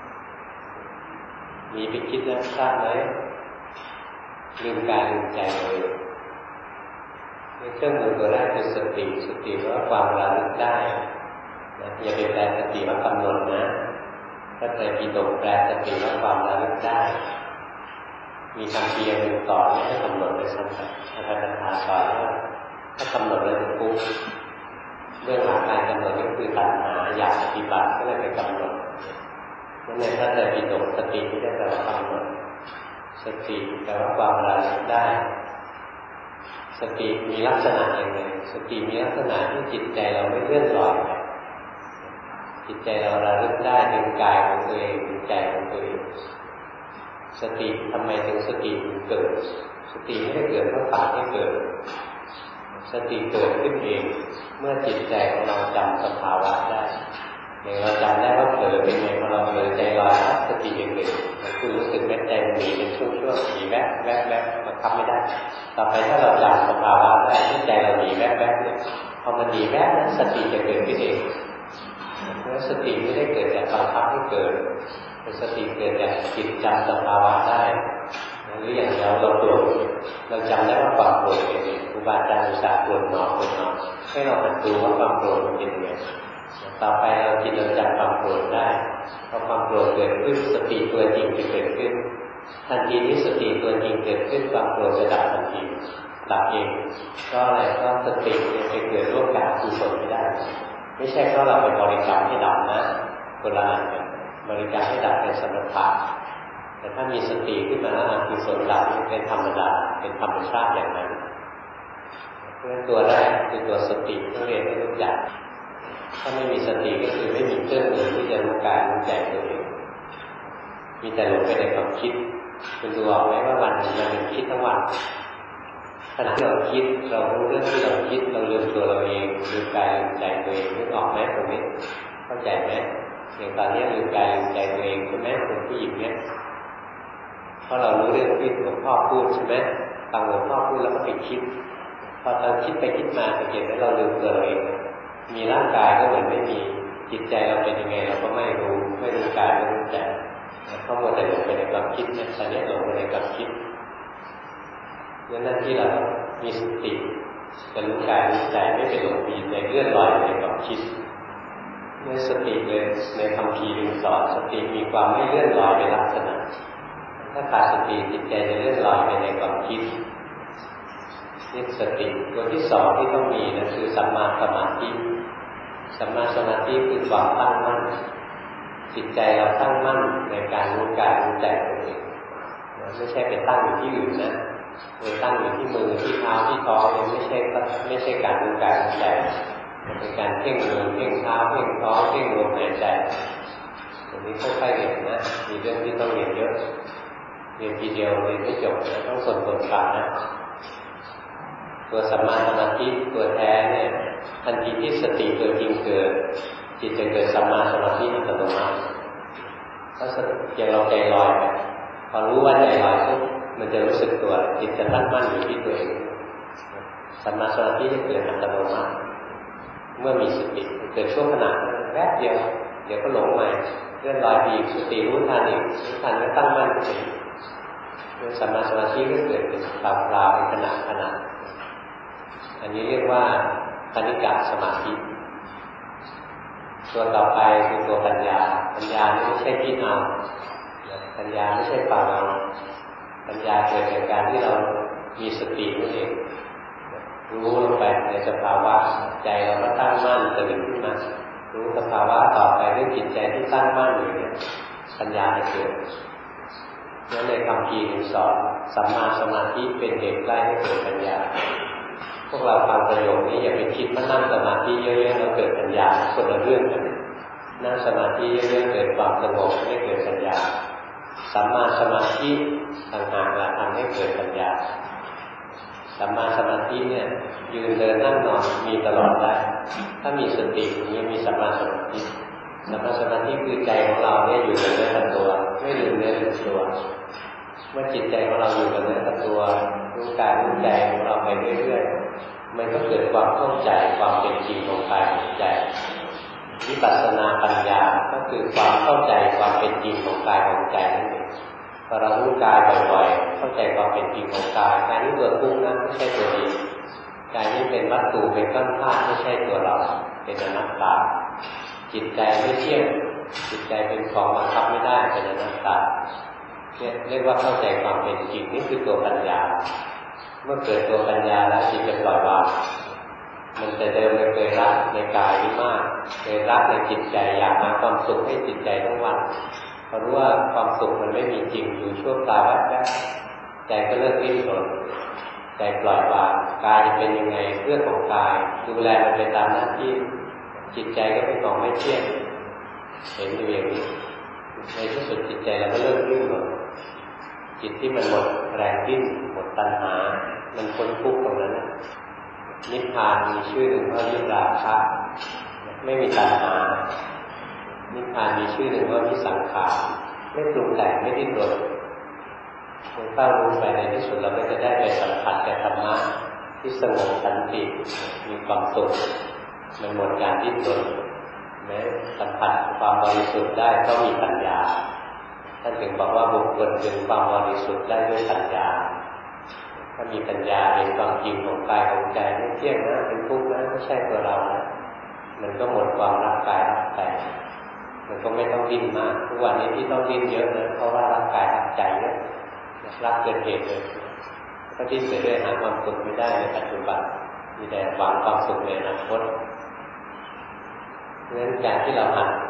มีไปคิดแล้วทราบไหมลืมกายลืมใจเลยเครื่องมือตัวแรกคือสติสติว่าความระลึกได้นะอย่าไปแปลสติว่ากำหนดนะถ้าใครปีตกแปลสติว่าความระลึกได้มีคำเพียงหนึ่งสอนให้กำหนดไปซ้ำไปอาจารย์ทาสอนว่าถ้ากำหนดแล้วจะทุกข์เรื่องหลักการกำหนดก็คือตัณหาอยากปฏิบัติก็เลยไปกำหนดนั่นเองถ้าใครปีตกสติไม่ได้แปลว่ากำหนดสติแปลว่าความระลึกได้สติมีลักษณะอย่างไรสติมีลักษณะที่จิตใจเราไม่เลื่อนลอยไปจิตใจเราระลึกได้ถึงกายของตัวเองถึงใจของตัวเองสติทำไมถึงสติถึงเกิดสติไม่ได้เกิดเพราะสั่งให้เกิดสติเกิดขึ้นเองเมื่อจิตใจของเราจำสภาวะได้อย่างเราจำได้ว่าเผลอเป็นไงพอเราเผลอใจลอยสติเกิดมันคือรู้สึกแม้ใจมันหนีเป็นช่วงๆหนีแวบแวบแวบมันทำไม่ได้ต่อไปถ้าเราจำสภาวะได้ที่ใจเราหนีแวบแวบเนี่ยพอมันหนีแวบนั้นสติจะเกิดขึ้นเองเพราะสติไม่ได้เกิดจากบังคับให้เกิดแต่สติเกิดจากจิตจำสภาวะได้หรืออย่างเราเราโกรธเราจำได้ว่าความโกรธเป็นยังไงครูบาอาจารย์อุตส่าห์โกรธหนอโกรธหนอให้เราหัดดูว่าความโกรธมันเป็นยังไงต่อไปเราจิตเราจำความโกรธได้พอความโกรธเกิดขึ้นสติตัวจริงจะเกิดขึ้นทันทีที่สติตัวจริงเกิดขึ้นความโกรธจะดับทันทีดับเองก็อะไรก็สติจะไปเกิดร่วมกับกุศลไม่ได้ไม่ใช่เพราะเราไปบริกรรมให้ดับนะคนละอันกันบริกรรมให้ดับเป็นสมถะแต่ถ้ามีสติขึ้นมาแล้วอกุศลดับเป็นธรรมดาเป็นธรรมชาติอย่างนั้นเพราะฉะนั้นตัวแรกคือตัวสติต้องเรียนให้รู้จักถ้าไม่มีสติก็คือไม่มีเครื่องมือที่จะรู้กายรู้ใจตัวเองมีแต่หลงไปในความคิดคุณดูออกไหมว่าวันหนึ่งมันเป็นคิดทั้งวันขณะที่เราคิดเรารู้เรื่องที่เราคิดเราลืมตัวเราเองลืมกายลืมใจตัวเองนึกออกไหมตรงนี้เข้าใจไหมอย่างตอนนี้ลืมกายลืมใจตัวเองใช่ไหมคุณผู้หญิงเนี่ยเพราะเรารู้เรื่องที่หลวงพ่อพูดใช่ไหมฟังหลวงพ่อพูดแล้วก็ไปคิดพอตอนคิดไปคิดมาสังเกตว่าเราลืมตัวเราเองมีร่างกายก็เหมือนไม่มีจิตใจเราเป็นยังไงเราก็ไม่รู้ไม่รู้กายไม่รู้ใจเข้ามาแต่หลงไปในความคิดเนี่ยตอนนี้หลงไปในความคิดดังนั้นที่เรามีสติจะรู้กายรู้ใจไม่เป็นหลงปีในเลื่อนลอยในความคิดด้วยสติเลยในคำพีดึงสอนสติมีความไม่เลื่อนลอยเป็นลักษณะถ้าขาดสติจิตใจจะเลื่อนลอยไปในความคิดนี่สติตัวที่สองที่ต้องมีนะคือสัมมาสมาธิสัมมาสมาธิคือความตั้งมั่นจิตใจเราตั้งมั่นในการรู้กายรู้ใจตัวเองไม่ใช่ไปตั้งอยู่ที่อื่นนะไปตั้งอยู่ที่มือที่เท้าที่ท้องยังไม่ใช่ไม่ใช่การรู้กายรู้ใจเป็นการเพ่งมือเพ่งเท้าเพ่งท้องเพ่งลมหายใจตรงนี้ค่อยๆเรียนนะมีเรื่องที่ต้องเรียนเยอะเรียนทีเดียวเรียนไม่จบนะต้องส่วนส่วนกลางนะตัวสัมมาสมาธิตัวแท้เนี่ยทันทีที่สติตัวจริงเกิดจิตจะเกิดสัมมาสมาธิอัตโนมัติถ้าอย่างเราใจลอยพอรู้ว่าใจลอยปุ๊บมันจะรู้สึกตัวจิตจะตั้งมั่นอยู่ที่ตัวเองสัมมาสมาธิจะเกิดอัตโนมัติเมื่อมีสติเกิดช่วงขณะแป๊บเดียวเดี๋ยวก็หลงใหม่เลื่อนลอยอีกสติรู้ทันอีกรู้ทันแล้วตั้งมั่นขึ้นสัมมาสมาธิก็เกิดเป็นคราวๆเป็นขณะขณะอันนี้เรียกว่าคณิกะสมาธิตัวต่อไปคือตัวปัญญาปัญญาไม่ใช่คิดเอาปัญญาไม่ใช่ฟังเอาปัญญาเกิดจากการที่เรามีสตินั่นเองรู้ลงไปในสภาวะใจเราก็ตั้งมั่นตื่นขึ้นมารู้สภาวะต่อไปด้วยจิตใจที่ตั้งมั่นอยู่เนี่ยปัญญาจะเกิดนั่นในคำพีหนึ่งสอนสัมมาสมาธิเป็นเหตุใกล้ให้เกิดปัญญาพวกเราฟังประโยคนี้อย่าไปคิดว่านั่งสมาธิเยอะๆแล้วเกิดปัญญาคนละเรื่องกันนั่งสมาธิเยอะๆเกิดความสงบไม่เกิดปัญญาสัมมาสมาธิต่างหากละทำให้เกิดปัญญาสัมมาสมาธิเนี่ยยืนเดินนั่งนอนมีตลอดได้ถ้ามีสติอย่างนี้มีสัมมาสมาธิสัมมาสมาธิคือใจของเราเนี่ยอยู่กับเนื้อกับตัวไม่ลืมเนื้อลืมตัวเมื่อจิตใจของเราอยู่กับเนื้อกับตัวรู้กายรู้ใจของเราไปเรื่อยๆมันก็เกิดความเข้าใจความเป็นจริงของกายของใจวิปัสสนาปัญญาก็คือความเข้าใจความเป็นจริงของกายของใจนั่นเองพอเรารู้กายบ่อยๆเข้าใจความเป็นจริงของกายกายนี้ตัวทุกข์นะไม่ใช่ตัวดีกายนี้เป็นวัตถุเป็นก้อนธาตุไม่ใช่ตัวเราเป็นอนัตตาจิตใจไม่เที่ยงจิตใจเป็นของบังคับไม่ได้เป็นอนัตตาเนี่ยเรียกว่าเข้าใจความเป็นจริงนี่คือตัวปัญญาเมื่อเกิดตัวปัญญาแล้วจิตจะปล่อยวางมันจะเดิมเคยรักในกายนี้มากเคยรักในจิตใจอยากหาความสุขให้จิตใจทั้งวันพอรู้ว่าความสุขมันไม่มีจริงอยู่ชั่วคราวแป๊บๆใจก็เลิกดิ้นรนใจปล่อยวางกายจะเป็นยังไงเรื่องของกายดูแลมันไปตามหน้าที่จิตใจก็เป็นของไม่เที่ยงเห็นอยู่อย่างนี้ในที่สุดจิตใจเราก็เลิกดิ้นรนจิตที่มันหมดแรงดิ้นหมดตัณหามันพ้นทุกข์ตรงนั้นนะนิพพานมีชื่อหนึ่งว่านิราคะไม่มีตัณหานิพพานมีชื่อหนึ่งว่าวิสังขารไม่ปรุงแต่งไม่ดิ้นรนเมื่อเข้ารู้ไปในที่สุดเราก็จะได้ไปสัมผัสกับธรรมะที่สงบสันติมีความสุขมันหมดการดิ้นรนแม้สัมผัสความบริสุทธิ์ได้ก็มีปัญญาท่านถึงบอกว่าบุคคลถึงความบริสุทธิ์ได้ด้วยปัญญาถ้ามีปัญญาเห็นความจริงของกายของใจไม่เที่ยงนะเป็นทุกข์นะไม่ใช่ตัวเรานะมันก็หมดความรักกายรักใจมันก็ไม่ต้องดิ้นมากทุกวันนี้ที่ต้องดิ้นเยอะนะเพราะว่ารักกายรักใจเยอะรักเกินเหตุเลยก็ดิ้นไปเรื่อยหาความสุขไม่ได้ในปัจจุบันมีแต่หวังความสุขในอนาคตเพราะฉะนั้นการที่เราหัด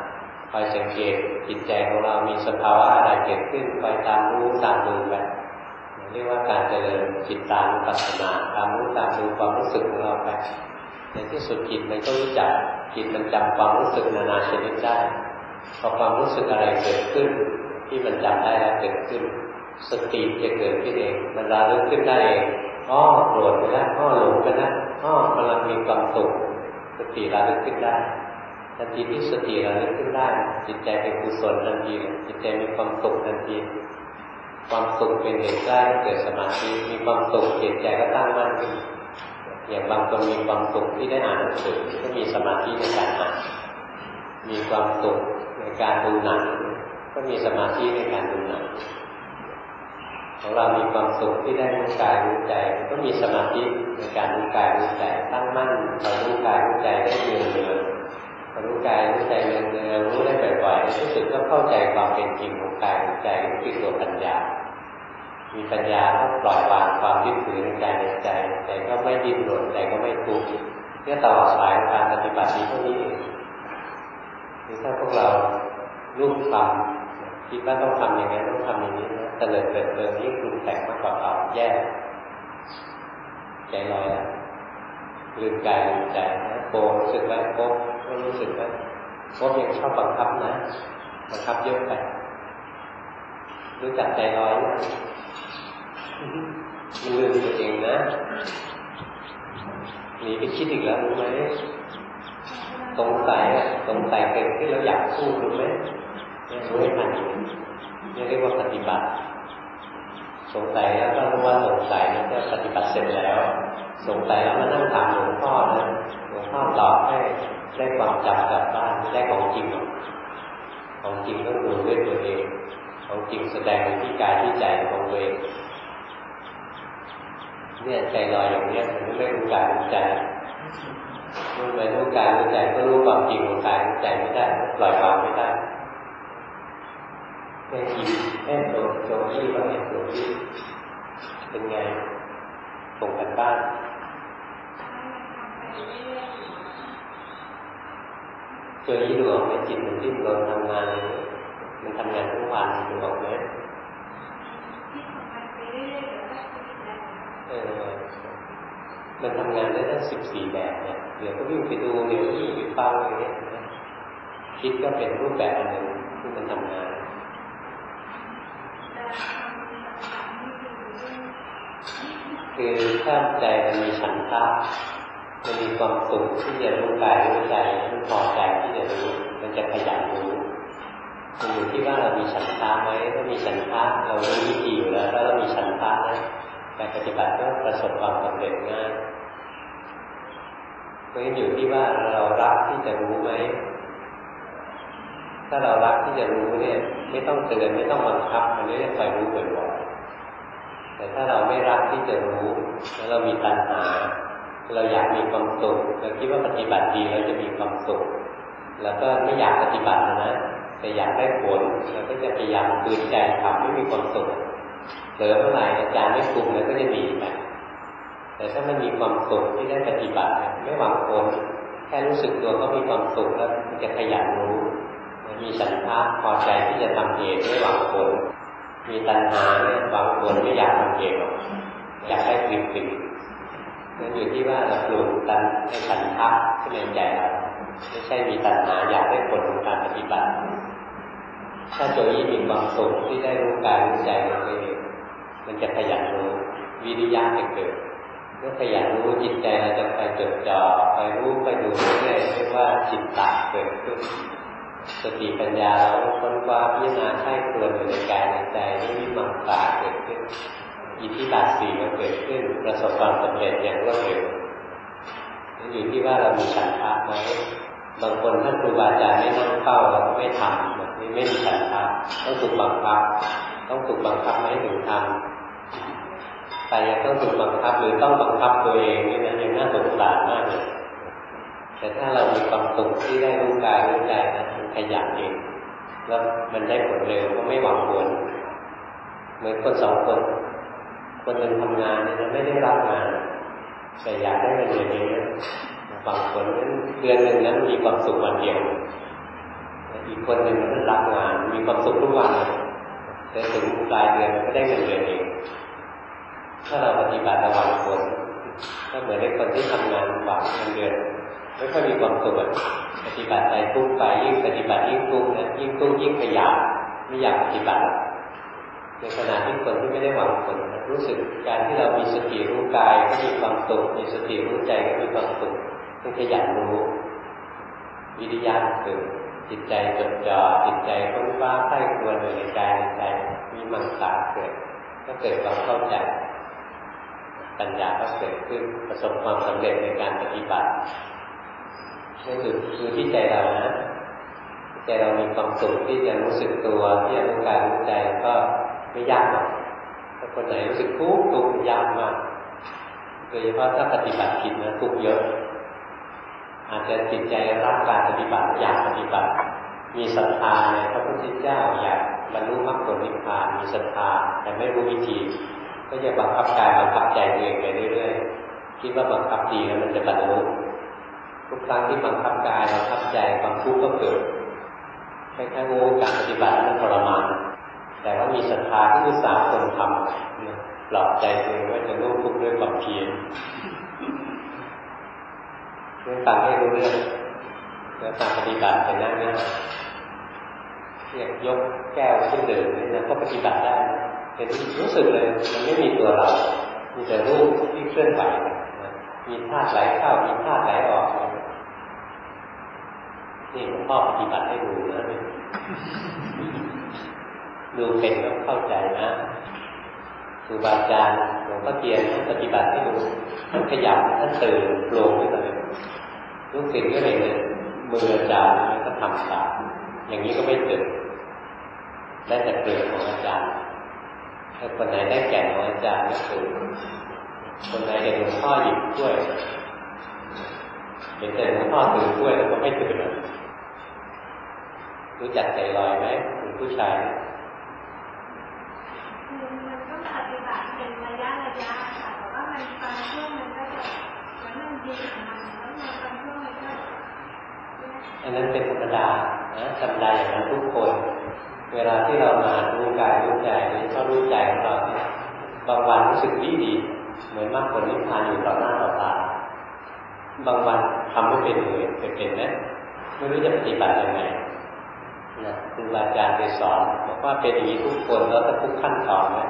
คอยสังเกตจิตใจของเรามีสภาวะอะไรเกิดขึ้นคอยตามรู้ตามดูไปเรียกว่าการเจริญจิตตามปัสนาตามรู้ตามดูความรู้สึกของเราไปในที่สุดจิตมันก็รู้จักจิตมันจำความรู้สึกนานาชนิดได้พอความรู้สึกอะไรเกิดขึ้นที่มันจำได้แล้วเกิดขึ้นสติจะเกิดขึ้นเองมันระลึกขึ้นได้เองอ้อโกรธไปแล้วอ้อหลงไปแล้วอ้อกำลังมีความสุขสติระลึกขึ้นได้ทันทีที่สติระลึกขึ้นได้จิตใจเป็นกุศลทันทีจิตใจมีความสุขทันทีความสุขเป็นเหตุใกล้เกิดสมาธิมีความสุขจิตใจก็ตั้งมั่นขึ้นอย่างบางคนมีความสุขที่ได้อ่านหนังสือก็มีสมาธิในการอ่านมีความสุขในการดูหนังก็มีสมาธิในการดูหนังของเรามีความสุขที่ได้รู้กายรู้ใจก็มีสมาธิในการรู้กายรู้ใจตั้งมั่นพอรู้กายรู้ใจได้เนืองเนืองพอรู้กายรู้ใจเนืองเนืองรู้ได้บ่อยๆรู้สึกก็เข้าใจความเป็นจริงของกายของใจคือตัวปัญญามีปัญญาก็ปล่อยวางความยึดถือในกายในใจใจก็ไม่ดิ้นรนใจก็ไม่ทุกข์เนี่ยตลอดสายการปฏิบัตินี้เท่านี้นี่ถ้าพวกเรารูปความคิดว่าต้องทำอย่างนี้ต้องทำอย่างนี้นะแต่เลยเกิดเรื่องนี้ปรุงแต่งมากกว่าเราแย่ใจลอยแล้วลืมกายลืมใจนะโกรู้สึกไหมโกก็รู้สึกไหมโกยังชอบบังคับนะบังคับเยอะไปรู้จักใจลอยนะมันลืมตัวเองนะหนีไปคิดอีกแล้วรู้ไหมสงสัยอ่ะสงสัยเกิดขึ้นแล้วอยากสู้รู้ไหมรู้ให้ทันนี่เรียกว่าปฏิบัติสงสัยแล้วก็รู้ว่าสงสัยแล้วก็ปฏิบัติเสร็จแล้วสงสัยแล้วมานั่งถามหลวงพ่อนะหลวงพ่อตอบให้ได้ความจำกลับบ้านไม่ได้ของจริงของจริงต้องดูด้วยตัวเองของจริงแสดงที่กายที่ใจของตัวเองเนี่ยใจลอยอย่างนี้มันไม่รู้กายรู้ใจรู้ไปรู้กายรู้ใจก็รู้ความจริงของกายของใจไม่ได้ปล่อยวางไม่ได้แม่ชีแม่โจโจยี่ว่าไงโจยี่เป็นไงส่งกันบ้านโจยี่ดูออกไหมจิตมันดิ้นรนทำงานมันทำงานทั้งวันดูออกไหมเออมันทำงานได้ตั้งสิบสี่แบบเนี่ยเดี๋ยวก็วิ่งไปดูเดี๋ยววิ่งไปฟังอะไรเงี้ยคิดก็เป็นรูปแบบอันหนึ่งที่มันทำงานคือถ้าใจมันมีฉันทะมันมีความสุขที่จะรู้กายรู้ใจมันพอใจที่จะรู้มันจะขยันรู้มันอยู่ที่ว่าเรามีฉันทะไหมถ้ามีฉันทะเรารู้วิธีอยู่แล้วถ้าเรามีฉันทะนะการปฏิบัติก็ประสบความสำเร็จง่ายเพราะฉะนั้นอยู่ที่ว่าเรารักที่จะรู้ไหมถ้าเรารักที่จะรู้เนี่ยไม่ต้องเตือนไม่ต้องบังคับมันก็จะคอยรู้บ่อยๆแต่ถ้าเราไม่รักที่จะรู้แล้วเรามีตัณหาเราอยากมีความสุขเราคิดว่าปฏิบัติดีเราจะมีความสุขแล้วก็ไม่อยากปฏิบัตินะแต่อยากได้ผลเราก็จะพยายามฝืนใจทำไม่มีความสุขเผลอเมื่อไหร่อาจารย์ไม่คุมแล้วก็จะหนีไปแต่ถ้ามันมีความสุขที่ได้ปฏิบัติไม่หวังผลแค่รู้สึกตัวก็มีความสุขแล้วมันจะขยันรู้มีฉันทะพอใจที่จะทำเหตุไม่หวังผลมีตัณหาเนี่ยหวังผลไม่อยากทำเหตุหรอกอยากได้ผลผลนั่นอยู่ที่ว่าเราปลูกตัณให้ฉันทะขึ้นในใจเราไม่ใช่มีตัณหาอยากได้ผลของการปฏิบัติถ้าโจยี่มีความสุขที่ได้รู้กายรู้ใจของตัวเองมันจะขยันรู้วิริยะจะเกิดเมื่อขยันรู้จิตใจเราจะไปจดจ่อไปรู้ไปดูเรื่อยๆเรียกว่าจิตตะเกิดขึ้นสติปัญญาเราค้นคว้าพิจารณาใช้ครวนอยู่ในกายในใจนี่วิมังสาเกิดขึ้นอิทธิบาทสี่ก็เกิดขึ้นประสบความสำเร็จอย่างรวดเร็วนั่นอยู่ที่ว่าเรามีฉันทะไหมบางคนถ้าครูบาอาจารย์ไม่นั่งเฝ้าเราไม่ทำแบบนี้ไม่มีฉันทะต้องถูกบังคับต้องถูกบังคับไม่ถึงทำแต่ยังต้องถูกบังคับหรือต้องบังคับตัวเองนี่นะยังน่าสงสารมากเลยแต่ถ้าเรามีความสุขที่ได้รู้กายรู้ใจนะมันขยันเองแล้วมันได้ผลเร็วก็ไม่หวังผลเหมือนคนสองคนคนหนึ่งทำงานเนี่ยไม่ได้รับงานแต่อยากได้เงินเดือนเยอะบางคนนั้นเดือนหนึ่งนั้นมีความสุขวันเดียวอีกคนหนึ่งมันรักงานมีความสุขทุกวันเลยแต่ถึงปลายเดือนมันก็ได้เงินเดือนเองถ้าเราปฏิบัติระวังผลก็เหมือนในคนที่ทำงานหวังเงินเดือนไม่ค่อยมีความสุขปฏิบัติใจทุกข์ไปยิ่งปฏิบัติยิ่งทุกข์นะยิ่งทุกข์ยิ่งขยันไม่อยากปฏิบัติในขณะที่คนที่ไม่ได้หวังผลรู้สึกการที่เรามีสติรู้กายก็มีความสุขมีสติรู้ใจก็มีความสุขต้องขยันรู้วิริยะเกิดจิตใจจดจ่อจิตใจค้นคว้าใคร่ครวญอยู่ในกายในใจมีมังสาเกิดก็เกิดความเข้าใจปัญญาก็เกิดขึ้นประสบความสำเร็จในการปฏิบัตินี่คือคือที่ใจเรานะใจเรามีความสุขที่จะรู้สึกตัวที่จะรู้กายรู้ใจก็ไม่ยากหรอกถ้าคนไหนรู้สึกทุกข์ทุกข์ยากมากโดยเฉพาะถ้าปฏิบัติผิดนะทุกข์เยอะอาจจะจิตใจรักการปฏิบัติอยากปฏิบัติมีศรัทธาในพระพุทธเจ้าอยากบรรลุมรรคผลนิพพานมีศรัทธาแต่ไม่รู้วิธีก็จะบังคับกายบังคับใจตัวเองไปเรื่อยๆคิดว่าบังคับดีแล้วมันจะบรรลุทุกครั้งที่บังคับกายบังคับใจความทุกข์ก็เกิดคล้ายๆโง่การปฏิบัติมันทรมานแต่ว่ามีศรัทธาที่อุตส่าห์คนทำปลอบใจตัวเองว่าจะร่วมทุกข์ด้วยความเพียรเรื่องฟังให้รู้เรื่องแล้วการปฏิบัติไปนั่งหน้าเรียกยกแก้วขึ้นดื่มนี่นะก็ปฏิบัติได้เป็นรู้สึกเลยมันไม่มีตัวเรามีแต่รูปที่เคลื่อนไหวมีธาตุไหลเข้ามีธาตุไหลออกนี่หลวงพ่อปฏิบัติให้ดูนะดูเป็นก็เข้าใจนะครูบาอาจารย์หลวงพ่อเทียนท่านปฏิบัติให้ดูท่านขยับท่านตื่นโปร่งขึ้นมาเลยลูกศิษย์ก็เห็นเลยมืออาจารย์ก็ทำตามอย่างนี้ก็ไม่ตื่นได้แต่เปลือกของอาจารย์ถ้าคนไหนได้แก่นของอาจารย์ก็ตื่นคนไหนเห็นหลวงพ่อหยิบถ้วยเห็นแต่หลวงพ่อตื่นถ้วยแล้วก็ไม่ตื่นรู้จักใจลอยไหมคุณผู้ชายมันก็ปฏิบัติเป็นระยะระยะค่ะแต่ว่ามันบางช่วงมันก็จะเหมือนมันดีของมันแล้วมันบางช่วงมันก็อันนั้นเป็นธรรมดานะธรรมดาอย่างนั้นทุกคนเวลาที่เรามารู้กายรู้ใจหรือก็รู้ใจของเราเนี่ยบางวันรู้สึกดีดีเหมือนมรรคผลนิพพานอยู่ต่อหน้าต่อตาบางวันทำไม่เป็นเลยเป็นเป็นนะไม่รู้จะปฏิบัติยังไงนะครูบาอาจารย์ไปสอนบอกว่าเป็นอย่างนี้ทุกคนแล้วแต่ทุกขั้นตอนนะ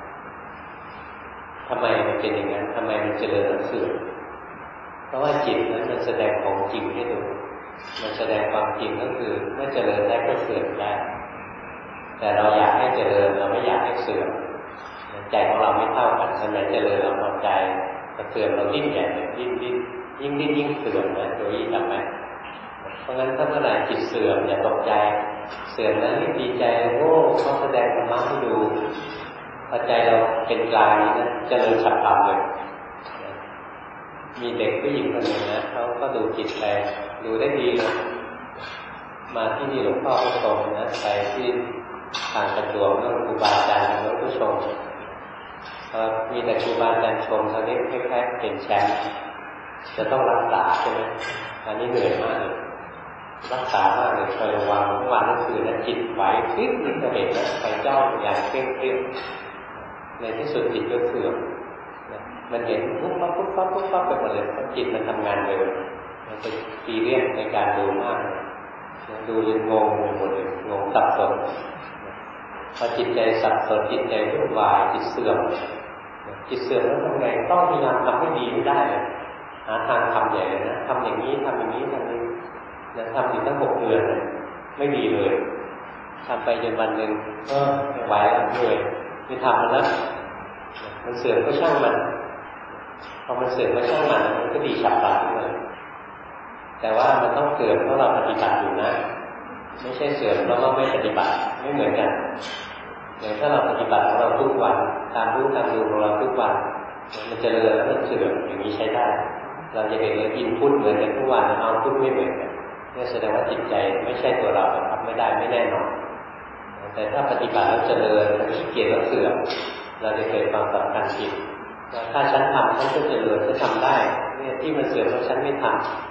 ทำไมมันเป็นอย่างนั้นทำไมมันเจริญเสื่อมเพราะว่าจิตนั้นมันแสดงของจริงให้ดูมันแสดงความจริงก็คือเมื่อเจริญได้ก็เสื่อมได้แต่เราอยากให้เจริญเราไม่อยากให้เสื่อมใจของเราไม่เท่ากันฉะนั้นเจริญเราพอใจแต่เสื่อมเรายิ่งใหญ่ยิ่งยิ่งยิ่งยิ่งยิ่งเสื่อมนะโดยยิ่งทำไหมเพราะงั้นถ้าเมื่อไหร่จิตเสื่อมอย่าตกใจเสื่อมนั้นดีใจโอ้เขาแสดงธรรมะให้ดูพอใจเราเป็นกลางนี้นะเจริญฉับพลันเลยมีเด็กผู้หญิงคนหนึ่งนะเขาก็ดูจิตไปดูได้ดีเลยมาที่นี่หลวงพ่อผู้ชมนะไปที่ทางประจวบแล้วครูบาอาจารย์แล้วผู้ชมมีแต่ครูบาอาจารย์ชมตอนนี้คล้ายๆเป็นแชมป์จะต้องรักษาใช่ไหมอันนี้เหนื่อยมากเลยรักษามากเลยคอยระวังวันนั่นคือนะจิตไหวคลิกนิดเดียวนะไปจ้องอย่างเคร่งเครียดในที่สุดจิตก็เสื่อมมันเห็นปุ๊บปั๊บปุ๊บปั๊บปุ๊บปั๊บไปหมดเลยเพราะจิตมันทำงานเร็วมันเป็นซีเรียสในการดูมากดูจนงงไปหมดเลยงงสับสนพอจิตใจสับสนจิตใจวุ่นวายจิตเสื่อมจิตเสื่อมแล้วทำไงต้องพยายามทำให้ดีไม่ได้หาทางทำใหญ่เลยนะทำอย่างนี้ทำอย่างนี้ทำนี้นะทำอยู่ตั้งหกเดือนไม่ดีเลยทำไปจนวันหนึ่งเออไม่ไหวแล้วเหนื่อยไม่ทำมันแล้วมันเสื่อมก็ช่างมันพอมันเสื่อมก็ช่างมันมันก็ดีฉับพลันเลยแต่ว่ามันต้องเสื่อมเพราะเราปฏิบัติอยู่นะไม่ใช่เสื่อมเพราะว่าไม่ปฏิบัติไม่เหมือนกันอย่างถ้าเราปฏิบัติของเราทุกวันตามรู้ตามดูของเราทุกวันมันเจริญแล้วมันเสื่อมอย่างนี้ใช้ได้เราจะเห็นเลยอินพุตเหมือนกันทุกวันเอาพุตไม่เหมือนกันนี่แสดงว่าจิตใจไม่ใช่ตัวเราทำไม่ได้ไม่แน่นอนแต่ถ้าปฏิบัติแล้วเจริญขี้เกียจแล้วเสื่อมเราจะเกิดความสำคัญผิดถ้าฉันทำฉันก็เจริญฉันทำได้เนี่ยที่มันเสื่อมเพราะฉันไม่ทำ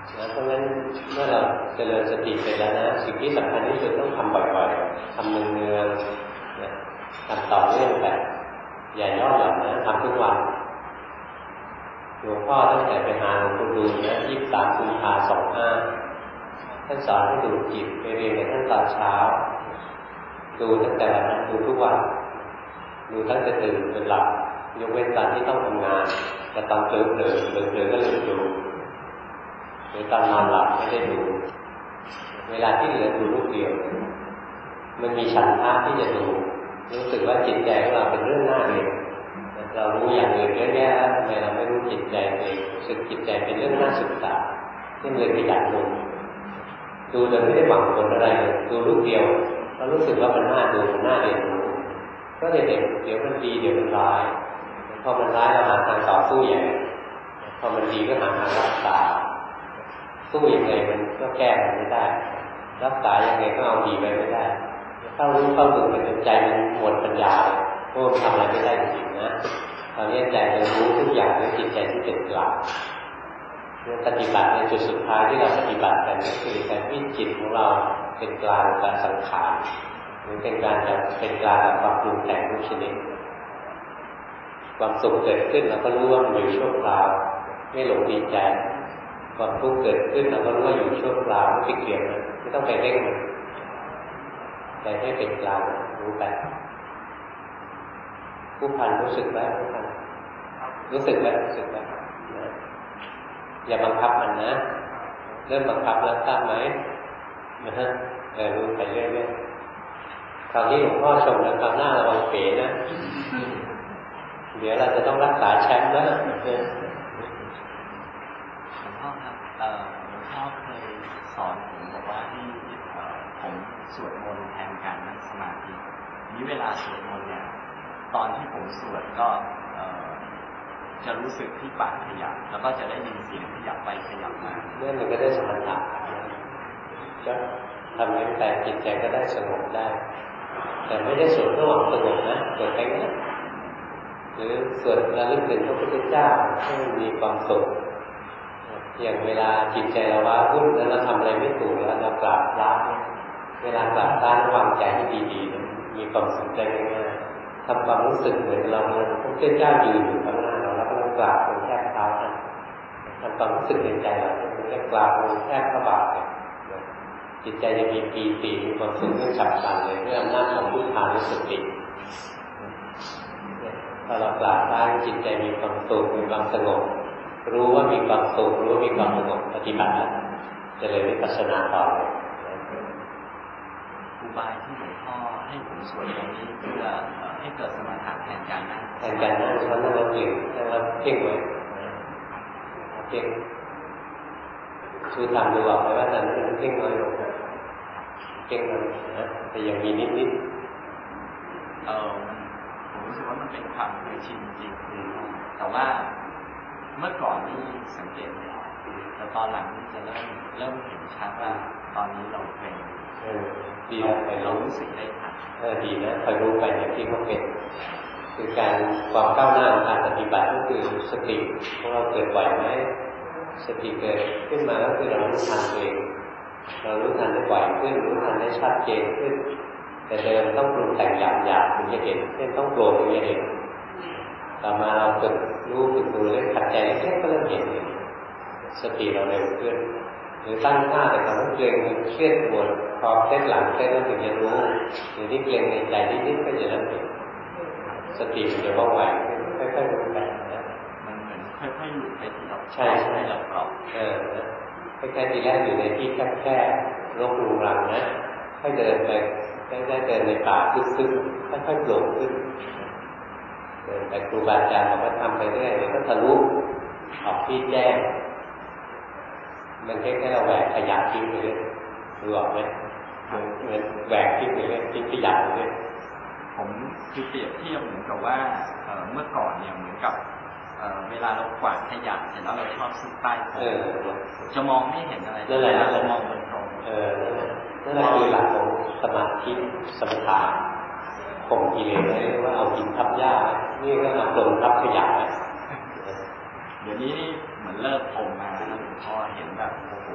นะเพราะฉะนั้นเมื่อเราเจริญสติไปแล้วนะสิ่งที่สำคัญที่สุดต้องทำบ่อยๆทำเนืองๆนะทำต่อเนื่องแบบอย่าย่อหย่อนนะทำทุกวันหลวงพ่อตั้งแต่ไปหาหลวงปู่ดูลนะยี่สิบสามกุมภาพันธ์สองห้าท่านสอนให้ดูจิตไปเรียนกับท่านตอนเช้าดูตั้งแต่วันนั้นดูทุกวันดูตั้งแต่ตื่นจนหลับยกเว้นตอนที่ต้องทำงานแต่ตอนเผลอเผลอเผลอเผลอก็ลืมดูหรือตอนนอนหลับไม่ได้ดูเวลาที่เหลือดูรูปเดียวมันมีฉันทะที่จะดูรู้สึกว่าจิตใจของเราเป็นเรื่องน่าเรียนเรารู้อย่างอื่นเยอะแยะทำไมเราไม่รู้จิตใจเองรู้สึกจิตใจเป็นเรื่องน่าศึกษาที่เลยขยันดูดูโดยไม่ได้หวังผลอะไรเลยดูรูปเดียวเรารู้สึกว่ามันน่าดูมันน่าเรียนรู้ก็เด็กๆเดี๋ยวมันดีเดี๋ยวมันร้ายพอมันร้ายเราหาทางต่อสู้อย่างพอมันดีก็หาทางรักษาสู้ยังไงมันก็แก้มันไม่ได้รักษายังไงก็เอาดีไปไม่ได้เข้ารู้เข้าถึงมันจนใจมันหมดปัญญาโอ้ทำอะไรไม่ได้จริงๆนะตอนนี้ใจเรารู้ทุกอย่างด้วยจิตใจที่เป็นกลางปฏิบัติในจุดสุดท้ายที่เราปฏิบัติกันก็คือการที่จิตของเราเป็นกลางกับสังขารหรือเป็นการจะเป็นกลางกับความปรุงแต่งทุกชนิดความสุขเกิดขึ้นเราก็รู้ว่ามันอยู่ชั่วคราวไม่หลงดีใจความทุกข์เกิดขึ้นเราก็รู้ว่าอยู่ชั่วคราวไม่เกี่ยวนะไม่ต้องไปเร่งมันใจให้เป็นกลางรู้ไปผู้พันรู้สึกไหมผู้พันรู้สึกไหมรู้สึกไหมนะอย่าบังคับมันนะเริ่มบังคับแล้วทราบไหมนะฮะเออรู้ไปเรื่อยๆคราวนี้หลวงพ่อชมแล้วคราวหน้าระวังเป๋นะเดี๋ยวเราจะต้องรักษาแชมป์นะหลวงพ่อครับเอ่อหลวงพ่อเคยสอนผมบอกว่าที่ผมสวดมนต์แทนการนั่งสมาธินี้เวลาสวดมนต์เนี่ยตอนที่ผมสวดก็จะรู้สึกที่ปากขยับแล้วก็จะได้ยินเสียงขยับไปขยับมาเรื่องมันก็ได้สมถะก็ทำให้แต่จิตใจก็ได้สงบได้แต่ไม่ได้สวดเพื่อหวังสงบนะสวดไปนะหรือสวดระลึกถึงพระพุทธเจ้าให้มีความสุขอย่างเวลาจิตใจเราว้าวุ่นแล้วเราทำอะไรไม่ถูกแล้วเรากราบพระเวลากราบพระวางใจให้ดีๆมีความสุขใจง่ายๆทำความรู้สึกเหมือนเราพระพุทธเจ้ายืนอยู่ข้างหน้าเราแล้วเรากราบลงแทบเท้าท่านทำความรู้สึกในใจเราเป็นแค่กราบลงแทบพระบาทจิตใจจะมีปีติมีความสุขเรื่องฉับพลันเลยด้วยอำนาจของพุทธานุสติพอเรากราบพระจิตใจมีความสุขมีความสงบรู้ว่ามีความสุขรู้ว่ามีความสงบปฏิบัติแล้วจะเลยวิปัสสนาต่อเลยอุบายที่หลวงพ่อให้ผมสวดตรงนี้เพื่อให้เกิดสมาธิแทนการนั่งแทนการนั่งเพราะนั่งแล้วเก่งนั่งแล้วเก่งไว้เก่งคือทำดูออกไหมว่าตอนนี้มันเก่งน้อยลงนะเก่งน้อยนะแต่ยังมีนิดนิดเออผมรู้สึกว่ามันเป็นความเคยชินจริงแต่ว่าเมื่อก่อนนี่สังเกตไม่ออกแต่ตอนหลังนี่จะเริ่มเริ่มเห็นชัดว่าตอนนี้เราเป็นเออดีนะไปเรารู้สึกได้ทันเออดีนะคอยรู้ไปอย่างที่เขาเป็นคือการความก้าวหน้าของการปฏิบัติก็คือสติของเราเกิดบ่อยไหมสติเกิดขึ้นมาก็คือเรารู้ทันเองเรารู้ทันได้บ่อยขึ้นรู้ทันได้ชัดเจนขึ้นแต่เดิมต้องปรุงแต่งหยาบๆถึงจะเห็นเช่นต้องโกรธถึงจะเห็นต่อมาเราฝึกรู้ฝึกดูเรื่องขัดใจแค่ก็เริ่มเห็นสติเราเร็วขึ้นหรือตั้งท่าแต่ก่อนต้องเกรงเครียดปวดพอเต้นหลังเต้นแล้วถึงจะรู้หรือที่เกรงในใจนิดๆก็จะเริ่มเห็นสติมันจะว่องไวขึ้นค่อยๆรู้ไปนะมันเหมือนค่อยๆหลุดไปทีละใช่ใช่เราเปล่าเออคล้ายๆทีแรกอยู่ในที่แคบๆรกรุงรังนะค่อยเดินไปได้เดินในป่าซึมๆค่อยๆโผล่ขึ้นเดินไปครูบาอาจารย์บอกว่าทำไปเรื่อยก็ทะลุออกที่แจ้งมันแค่แค่เราแหวกขยะทิ้งไปเรื่อยรู้ออกไหมเหมือนแหวกทิ้งไปเรื่อยทิ้งขยะไปเรื่อยผมคือเปรียบเทียบเหมือนกับว่าเมื่อก่อนเนี่ยเหมือนกับเวลาเรากวาดขยะเสร็จแล้วเราชอบซุกใต้โต๊ะจะมองไม่เห็นอะไรนั่นแหละเรามองบนตรงเออนั่นแหละคือหลักของสมาธิสมถะข่มกิเลสเรียกว่าเอาหินทับหญ้านี่ก็มาลงทับขยะเดี๋ยวนี้เหมือนเลิกผมมาแล้วหลวงพ่อเห็นแบบ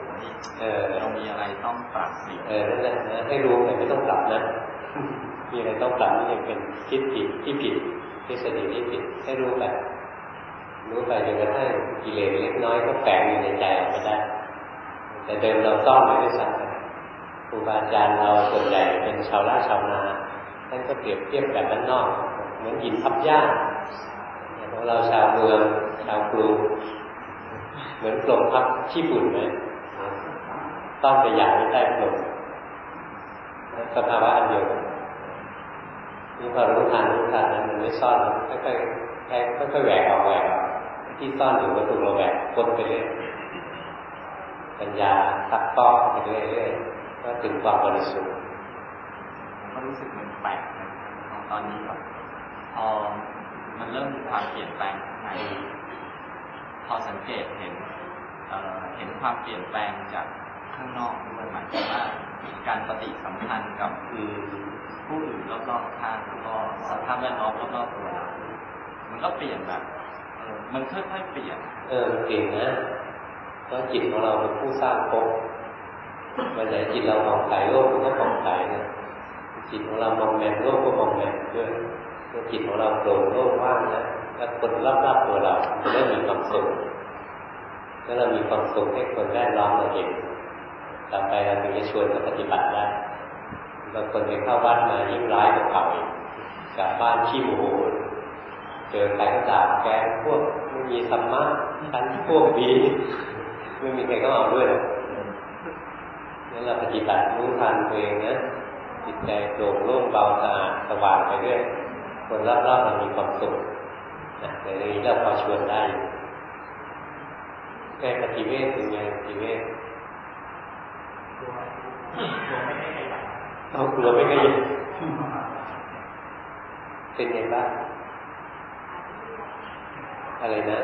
ออเรามีอะไรต้องปรับเปลี่ยนเออนั่นแหละนะให้รู้แต่ไม่ต้องปรับนะมีอะไรต้องปรับนี่ยังเป็นคิดผิดที่ผิดทฤษฎีที่ผิดให้รู้ไปรู้ไปจนกระทั่งกิเลสเล็กน้อยก็แฝงอยู่ในใจออกมาได้แต่เดิมเราซ่อนไว้ด้วยซ้ำครูบาอาจารย์เราส่วนใหญ่เป็นชาวไร่ชาวนาท่านก็เปรียบเทียบแบบบ้านนอกเหมือนหินทับหญ้าของเราชาวเมืองชาวกรุงเหมือนกลมพับขี้ฝุ่นไหมต้องไปอย่างไม่ใต้กลมสภาวะอันเดียวกันนี่พอรู้ทันรู้ทันนั้นมันไม่ซ่อนค่อยๆแค่ค่อยๆแหวกออกแหวกออกที่ซ่อนอยู่ก็ถูกเราแหวกพ้นไปเรื่อยปัญญาซักฟอกไปเรื่อยๆก็ถึงความบริสุทธิ์ผมก็รู้สึกมันแปลกนะตอนนี้แบบพอมันเริ่มมีความเปลี่ยนแปลงในพอสังเกตเห็นเอ่อเห็นความเปลี่ยนแปลงจากข้างนอกด้วยหมายถึงว่าการปฏิสัมพันธ์กับผู้อื่นรอบๆข้างแล้วก็สภาพแวดล้อมรอบๆตัวเรามันก็เปลี่ยนแบบเออมันค่อยๆเปลี่ยนเออเปลี่ยนนะเพราะจิตของเราเป็นผู้สร้างภพวันไหนจิตเราผ่องใสโลกมันก็ผ่องใสนะจิตของเรามองแมนโลกก็มองแมนด้วยเมื่อจิตของเราโปร่งโล่งว่างนะแล้วคนรอบๆตัวเราจะได้มีความสุขแล้วเรามีความสุขให้คนแวดล้อมเราเห็นต่อไปเราถึงจะชวนเขาปฏิบัติได้บางคนไปเข้าวัดมายิ่งร้ายกว่าเก่าอีกกลับบ้านขี้โมโหเจอใครก็ด่าแกพวกไม่มีธรรมะฉันพวกดีไม่มีใครก็เอาด้วยหรอกงั้นเราปฏิบัติรู้ทันตัวเองนะจิตใจโปร่งโล่งเบาสะอาดสว่างไปเรื่อยคนรอบๆเรามีความสุขนะในเรื่องนี้เราพอชวนได้แก้ปฏิเวทเป็นไงปฏิเวทกลัวไม่ได้ขยันเอากลัวไม่ขยันเป็นไงบ้างอะไรนะ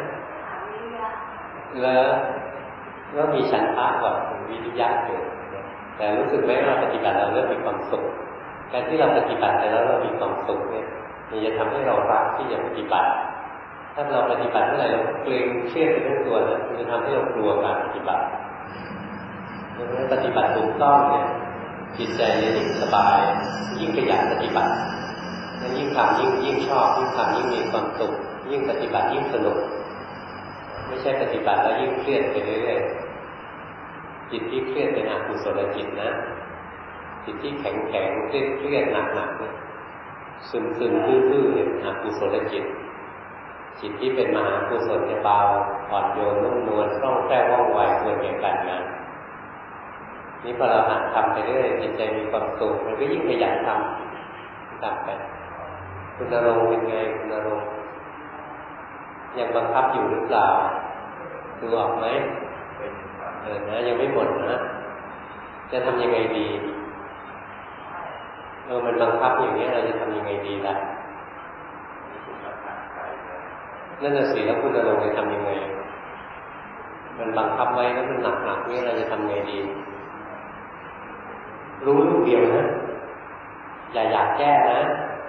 แล้วก็มีฉันทะกับวิริยะเกิดแต่รู้สึกไหมว่าปฏิบัติเราเริ่มมีความสุขการที่เราปฏิบัติแต่แล้วเรามีความสุขเนี่ยมันจะทำให้เรารักที่จะปฏิบัติถ้าเราปฏิบัติเมื่อไหร่เราเกรงเครียดไปทั้งตัวนะมันจะทำให้เรากลัวการปฏิบัติเพราะฉะนั้นปฏิบัติถูกต้องเนี่ยจิตใจจะยิ่งสบายยิ่งขยันปฏิบัติแล้วยิ่งทำยิ่งยิ่งชอบยิ่งทำยิ่งมีความสุขยิ่งปฏิบัติยิ่งสนุกไม่ใช่ปฏิบัติแล้วยิ่งเครียดไปเรื่อยๆจิตที่เครียดเป็นอกุศลจิตนะจิตที่แข็งแข็งเครียดเครียดหนักหนักเนี่ยซึมซึมซื่อๆเนี่ยอกุศลจิตจิตที่เป็นมหากุศลเนี่ยเบาอ่อนโยนนุ่มนวลคล่องแคล่วว่องไวควรแก่การงานนี่พอเราหัดทำไปเรื่อยจิตใจมีความสุขมันก็ยิ่งขยันทำทำไปคุณณรงค์เป็นไงคุณณรงค์ยังบังคับอยู่หรือเปล่าดูออกไหมเออนะยังไม่หมดนะจะทำยังไงดีเออมันบังคับอย่างนี้เราจะทำยังไงดีล่ะนั่นน่ะสิแล้วคุณณรงค์จะทำยังไงมันบังคับไว้แล้วมันหนักหนักนี่เราจะทำไงดีรู้ลูกเดียวนะอย่าอยากแก้นะ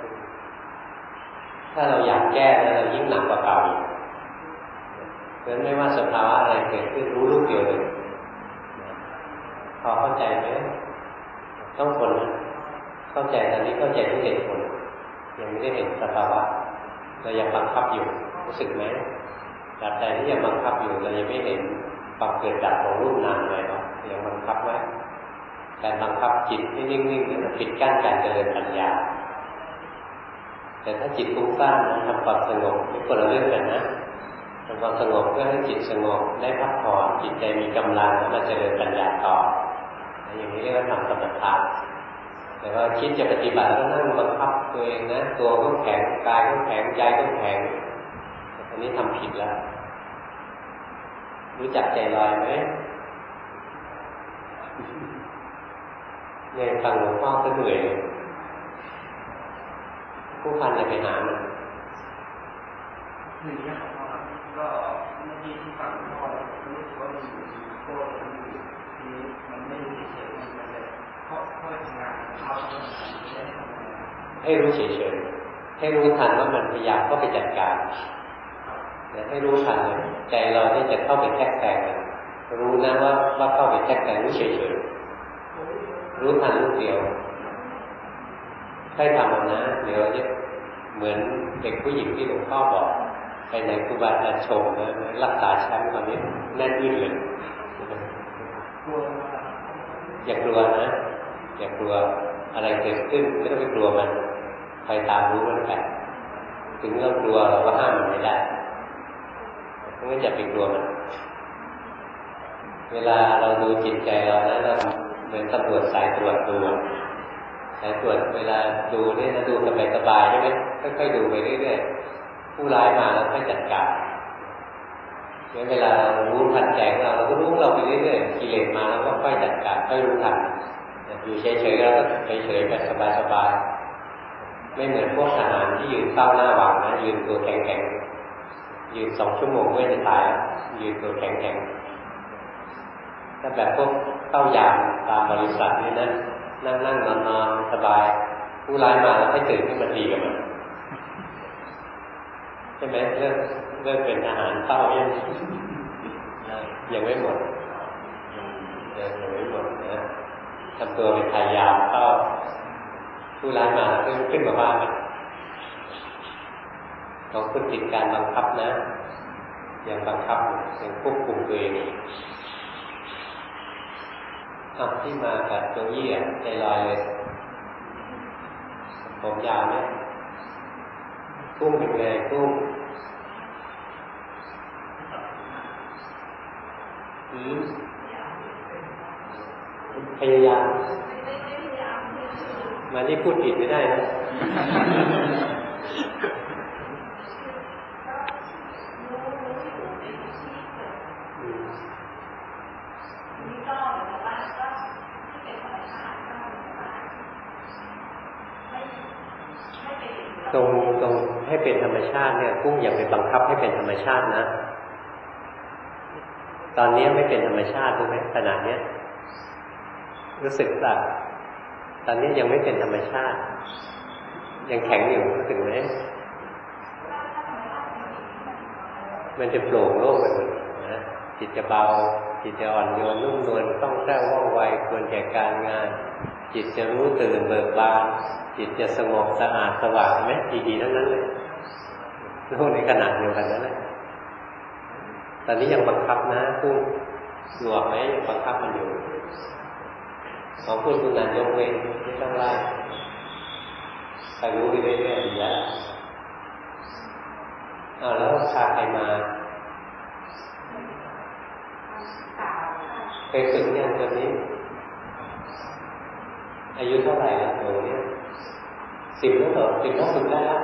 ถ้าเราอยากแก้นะเรายิ่งหนักกว่าเก่าอีกเพราะฉะนั้นไม่ว่าสภาวะอะไรเกิดขึ้นรู้ลูกเดียวเลยพอเข้าใจไหมต้องทนนะเข้าใจตอนนี้เข้าใจทุกเหตุผลยังไม่ได้เห็นสภาวะเรายังบังคับอยู่รู้สึกไหมตราบใดที่ยังบังคับอยู่เรายังไม่เห็นความเกิดดับของรูปนามเลยเนาะยังบังคับไว้การบังคับจิตให้นิ่งๆเนี่ยปิดกั้นการเจริญปัญญาแต่ถ้าจิตฟุ้งซ่านนะทำความสงบไม่คนละเรื่องกันนะทำความสงบเพื่อให้จิตสงบได้พักผ่อนจิตใจมีกำลังแล้วมาเจริญปัญญาต่ออย่างนี้เรียกว่าทำสมถะแต่ว่าคิดจะปฏิบัติก็นั่งบังคับตัวเองนะตัวก็แข็งกายก็แข็งใจก็แข็งอันนี้ทำผิดแล้วรู้จักใจลอยไหมเนี่ยฟังหลวงพ่อก็เหนื่อยผู้พันจะไปหามันหนึ่งเนี่ยครับก็เมื่อกี้ที่ฟังพ่อรู้สึกว่ามันอยู่ที่โค้ดมันอยู่ที่มันไม่รู้เฉยๆมันเลยเพราะเพราะทำงานเขาต้องทำไม่ได้ทำงานให้รู้เฉยๆให้รู้ทันว่ามันพยายามเข้าไปจัดการแต่ให้รู้ทันเลยใจเราที่จะเข้าไปแทรกแซงมันรู้นะว่าว่าเข้าไปแทรกแต่รู้เฉยๆรู้ทันลูกเดียวใช่ทำนะเดี๋ยวจะเหมือนเด็กผู้หญิงที่หลวงพ่อบอกไปไหนครูบาอาจารย์ชมนะรักษาแชมป์ตอนนี้แน่นอึ้งเลยอย่ากลัวนะอย่ากลัวอะไรเกิดขึ้นไม่ต้องไปกลัวมันคอยตามรู้มันไปถึงเรากลัวเราก็ห้ามมันไม่ได้เพราะงั้นอย่าไปกลัวมันเวลาเราดูจิตใจเรานะเราเหมือนตำรวจสายตรวจดูสายตรวจเวลาดูนี่นะดูสบายๆใช่ไหมค่อยๆดูไปเรื่อยๆผู้ร้ายมาแล้วค่อยจัดการงั้นเวลาเรารู้ทันใจของเราเราก็รู้เราไปเรื่อยๆกิเลสมาแล้วก็ค่อยจัดการค่อยรู้ทันอยู่เฉยๆแล้วก็เฉยๆแบบสบายๆไม่เหมือนพวกทหารที่ยืนเฝ้าหน้าวังนะยืนตัวแข็งๆยืนสองชั่วโมงไม่จะตายยืนตัวแข็งๆถ้าแบบพวกเต้ายามตามบริษัทนี่นะนั่งนั่งนอนนอนสบายผู้ร้ายมาแล้วให้ตื่นขึ้นมาตีกับมันใช่ไหมเลิกเลิกเป็นทหารเต้ายังยังไม่หมดยังไม่หมดนะทำตัวเป็นพยายามเต้าผู้ร้ายมาแล้วขึ้นมาบ้านของคุณติดการบังคับนะยังบังคับยังควบคุมตัวเองอ่ะที่มากับโจยี่อ่ะใจลอยเลยผมยาวเนี่ยกุ้งเป็นไงกุ้งอืมพยายามมาที่พูดผิดไม่ได้นะตรงตรงให้เป็นธรรมชาติเนี่ยกุ้งอย่าไปบังคับให้เป็นธรรมชาตินะตอนนี้ไม่เป็นธรรมชาติรู้ไหมขนาดนี้รู้สึกแบบตอนนี้ยังไม่เป็นธรรมชาติยังแข็งอยู่รู้สึกไหมมันจะโปร่งโล่งไปหมดนะจิตจะเบาจิตจะอ่อนโยนนุ่มนวลคล่องแคล่วว่องไวควรแก่การงานจิตจะรู้ตื่นเบิกบานจิตจะสงบสะอาดสว่างไหมดีๆทั้งนั้นเลยโลกในขนาดเดียวกันนั่นแหละตอนนี้ยังบังคับนะพูดหลวมไหมยังบังคับมันอยู่ของพูดคุณนันยกเว้นไม่ต้องไล่ใครรู้ไปเรื่อยๆดีแล้วอ้าวแล้วพาใครมาเคยฝึกยังตัวนี้อายุเท่าไหร่แล้วหนูเนี่ยสิบแล้วเหรอสิบแล้วฝึกได้แล้ว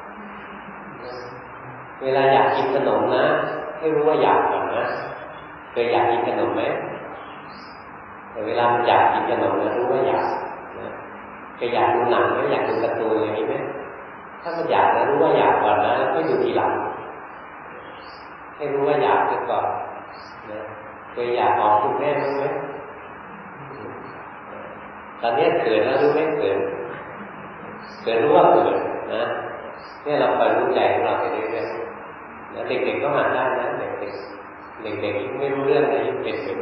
เวลาอยากกินขนมนะให้รู้ว่าอยากก่อนนะเคยอยากกินขนมไหมแต่เวลามันอยากกินขนมนะรู้ว่าอยากนะเคยอยากดูหนังไหมอยากดูการ์ตูนอะไรไหมถ้ามันอยากนะรู้ว่าอยากก่อนนะแล้วก็ดูทีหลังให้รู้ว่าอยากก่อนนะเคยอยากออกคุณแม่บ้างไหมตอนนี้เกิดแล้วรู้ไหมเกิดเกิดรู้ว่าเกิดนะเนี่ยเราคอยรู้ใจของเราไปเรื่อยๆนะเด็กๆก็หัดได้นะเด็กๆเด็กๆไม่รู้เรื่องอะไรยิ่งเป็นอยู่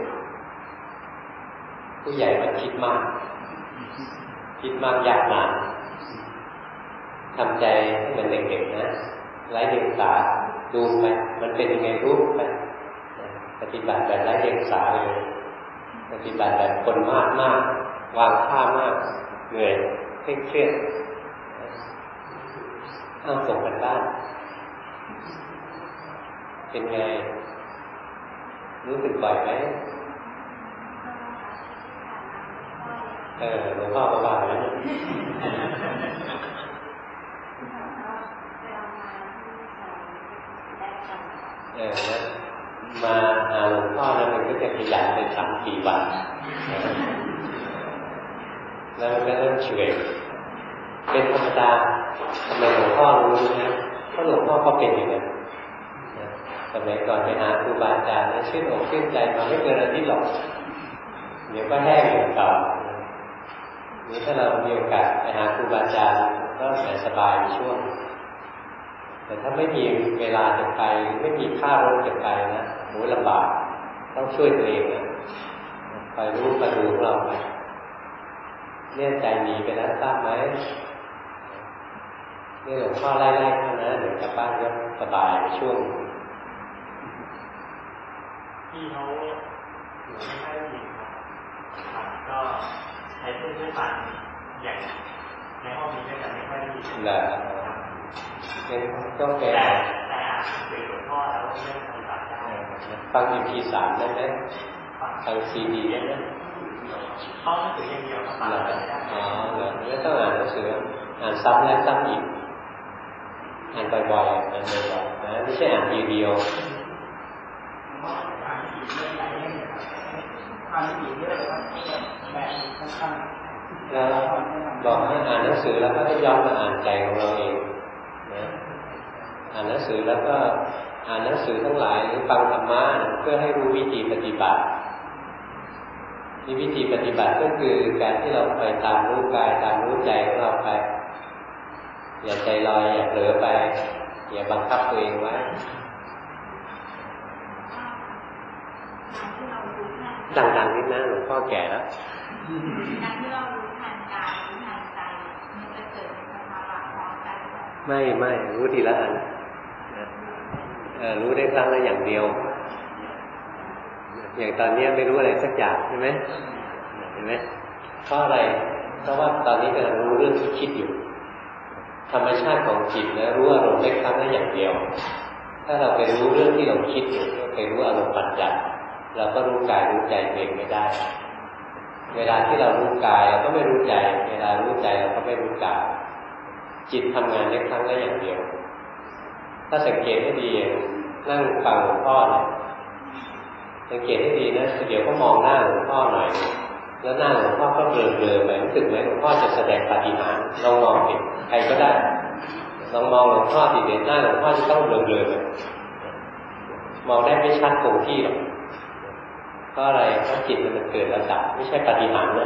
ผู้ใหญ่มันคิดมากคิดมากยากนานทำใจให้มันเด็กๆนะไร้เดียงสาดูไปมันเป็นยังไงรู้ไปปฏิบัติแบบไร้เดียงสาเลยปฏิบัติแบบคนมากมากวางค่ามากเหนื่อยเคร่งเครียดอ้าวส่งกันบ้านเป็นไงรู้สึกบ่อยไหมเออหลวงพ่อก็ว่าแล้วเออนะมาหาหลวงพ่อแล้วมันก็จะขยันเป็นสามสี่วันแล้วมันก็เริ่มเฉยเป็นธรรมดาทำไมหลวงพ่อรู้นะเพราะหลวงพ่อก็เป็นอย่างนั้นสมัยก่อนไปหาครูบาอาจารย์ชื่นอกชื่นใจมาไม่เกินอาทิตย์หรอกเดี๋ยวก็แห้งอย่างเก่านี่ถ้าเรามีโอกาสไปหาครูบาอาจารย์ก็สบายช่วงแต่ถ้าไม่มีเวลาจะไปไม่มีค่ารถจะไปนะโหลำบากต้องช่วยตัวเองนะคอยรู้คอยดูเราไปเนี่ยใจหนีไปแล้วทราบไหมนี่หลวงพ่อไล่ๆเขานะเดี๋ยวกลับบ้านก็สบายช่วงที่เขาอยู่ไม่ค่อยดีครับก็ใช้เครื่องช่วยปั่นอย่างในห้องนี้ก็จะไม่ค่อยดีแหละเป็นต้องแก่แต่แต่อ่านสื่อหลวงพ่อแล้วเรื่องปฏิบัติได้ฟัง อี พี สามได้ไหมฟัง ซี ดี ได้ไหมเข้าหนังสืออย่างเดียวครับเหรออ๋อเหรอไม่ต้องอ่านหนังสืออ่านซ้ำแล้วซ้ำอีกอ่านบ่อยๆอ่านบ่อยๆนะไม่ใช่อ่านทีเดียวอ่านอีกเรื่องใหญ่เนี่ยอ่านอีกเรื่องแล้วแบบข้างๆแล้วบอกให้อ่านหนังสือแล้วก็ให้ย้อนมาอ่านใจของเราเองนะอ่านหนังสือแล้วก็อ่านหนังสือทั้งหลายหรือฟังธรรมะเพื่อให้รู้วิธีปฏิบัตินี่วิธีปฏิบัติก็คือการที่เราไปตามรู้กายตามรู้ใจของเราไปอย่าใจลอยอย่าเผลอไปอย่าบังคับตัวเองไว้ดังๆนิดนะหลวงพ่อแก่แล้วการที่เรารู้ทันกายรู้ทันใจมันจะเกิดเป็นสภาวะพร้อมกันไม่ไม่รู้ทีละอันเออรู้ได้ครั้งละอย่างเดียวอย่างตอนนี้ไม่รู้อะไรสักอย่างใช่ไหมเห็นไหมเพราะอะไรเพราะว่าตอนนี้กำลังรู้เรื่องที่คิดอยู่ธรรมชาติของจิตนะรู้อารมณ์ได้ครั้งละอย่างเดียวถ้าเราไปรู้เรื่องที่เราคิดอยู่ไปรู้อารมณ์ปัจจัยเราก็รู้กายรู้ใจเองไม่ได้เวลาที่เรารู้กายเราก็ไม่รู้ใจเวลารู้ใจเราก็ไม่รู้กายจิตทำงานได้ครั้งละอย่างเดียวถ้าสังเกตให้ดีนั่งฟังหลวงพ่อเนี่ยสังเกตให้ดีนะเดี๋ยวก็มองหน้าหลวงพ่อหน่อยแล้วหน้าหลวงพ่อก็เบลอๆไปรู้สึกไหมหลวงพ่อจะแสดงปาฏิหาริย์ลองมองดิใครก็ได้ลองมองหลวงพ่อดิเด่นหน้าหลวงพ่อจะต้องเบลอๆไปมองได้ไม่ชัดคงที่หรอกเพราะอะไรเพราะจิตมันเกิดแล้วดับไม่ใช่ปาฏิหาริย์นะ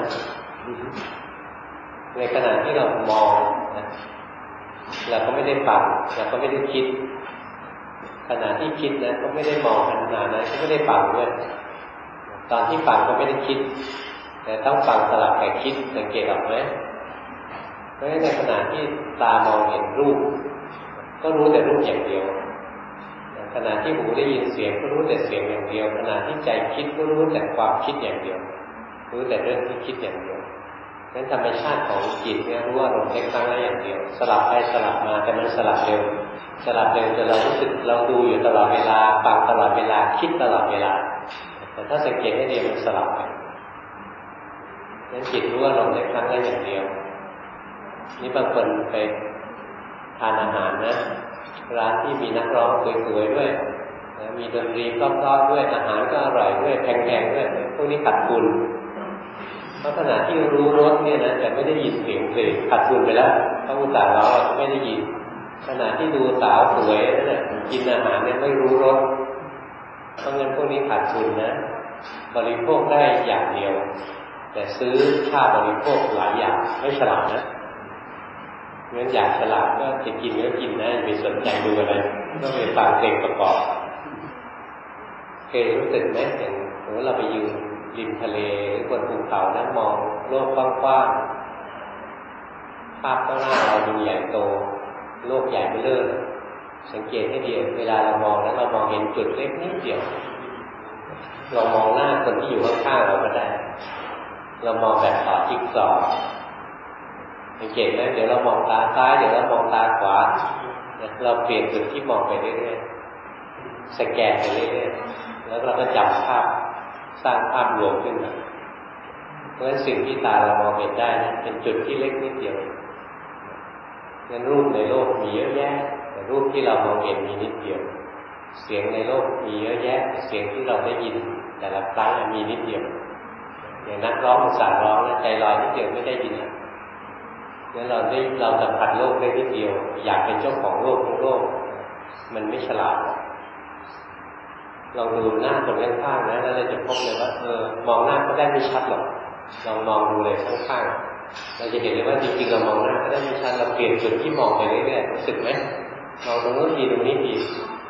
ในขณะที่เรามองนะเราก็ไม่ได้ฟังเราก็ไม่ได้คิดขณะที่คิดนะก็ไม่ได้มองขนาดนั้นก็ไม่ได้ฟังด้วยตอนที่ฟังก็ไม่ได้คิดแต่ต้องฟังสลับกับคิดสังเกตออกไหมเพราะฉะนั้นในขณะที่ตามองเห็นรูปก็รู้แต่รูปอย่างเดียวขณะที่หูได้ยินเสียงก็รู้แต่เสียงอย่างเดียวขณะที่ใจคิดก็รู้แต่ความคิดอย่างเดียวรู้แต่เรื่องที่คิดอย่างเดียวนั้นธรรมชาติของจิตเนี่ยรู้ว่าลมได้ครั้งละอย่างเดียวสลับไปสลับมาแต่มันสลับเร็วสลับเร็วจนเรารู้สึกเราดูอยู่ตลอดเวลาฟังตลอดเวลาคิดตลอดเวลาแต่ถ้าสังเกตให้ดีมันสลับไปนั้นจิตรู้ว่าลมได้ครั้งละอย่างเดียวนี่บางคนไปทานอาหารนะร้านที่มีนักร้องสวยๆด้วยมีดนตรีเพราะๆด้วยอาหารก็อร่อยด้วยแพงๆด้วยพวกนี้ขาดทุนเพราะขณะที่รู้รสเนี่ยนะแต่ไม่ได้ยินเสียงเพลงขาดทุนไปแล้วเพราะอุตส่าห์ร้องเราไม่ได้ยินขณะที่ดูสาวสวยนั่นแหละกินอาหารเนี่ยไม่รู้รสเพราะงั้นพวกนี้ขาดทุนนะบริโภคได้อย่างเดียวแต่ซื้อค่าบริโภคหลายอย่างไม่ฉลาดนะงั้นอยากฉลาดก็จะกินก็กินนะอย่าไปสนใจดูอะไรก็ไปฟังเพลงประกอบเคยรู้สึกไหมอย่างสมมติเราไปยืนริมทะเลหรือบนภูเขานะมองโลกกว้างๆภาพข้างหน้าเราดูใหญ่โตโลกใหญ่ไปเรื่อยสังเกตให้ดีเวลาเรามองแล้วเรามองเห็นจุดเล็กนิดเดียวเรามองหน้าคนที่อยู่ข้างๆเราก็ได้เรามองแบบต่อจิ๊กซอว์สังเกตไหมเดี๋ยวเรามองตาซ้ายเดี๋ยวเรามองตาขวาเราเปลี่ยนจุดที่มองไปเรื่อยๆสแกนไปเรื่อยๆแล้วเราก็จับภาพสร้างภาพรวมขึ้นมาเพราะฉะนั้นสิ่งที่ตาเรามองเห็นได้นะเป็นจุดที่เล็กนิดเดียวงั้นรูปในโลกมีเยอะแยะแต่รูปที่เรามองเห็นมีนิดเดียวเสียงในโลกมีเยอะแยะแต่เสียงที่เราได้ยินแต่ละครั้งมีนิดเดียวอย่างนักร้องภาษาร้องนะใจลอยนิดเดียวไม่ได้ยินนะงั้นเราได้เราสัมผัสโลกได้นิดเดียวอยากเป็นเจ้าของโลกทั้งโลกมันไม่ฉลาดลองดูหน้าคนข้างๆนะแล้วเราจะพบเลยว่าเออมองหน้าก็ได้ไม่ชัดหรอกลองมองดูเลยข้างๆเราจะเห็นเลยว่าจริงๆเรามองหน้าก็ได้ไม่ชัดเราเปลี่ยนจุดที่มองไปเรื่อยๆรู้สึกไหมมองตรงนู้นทีตรงนี้ที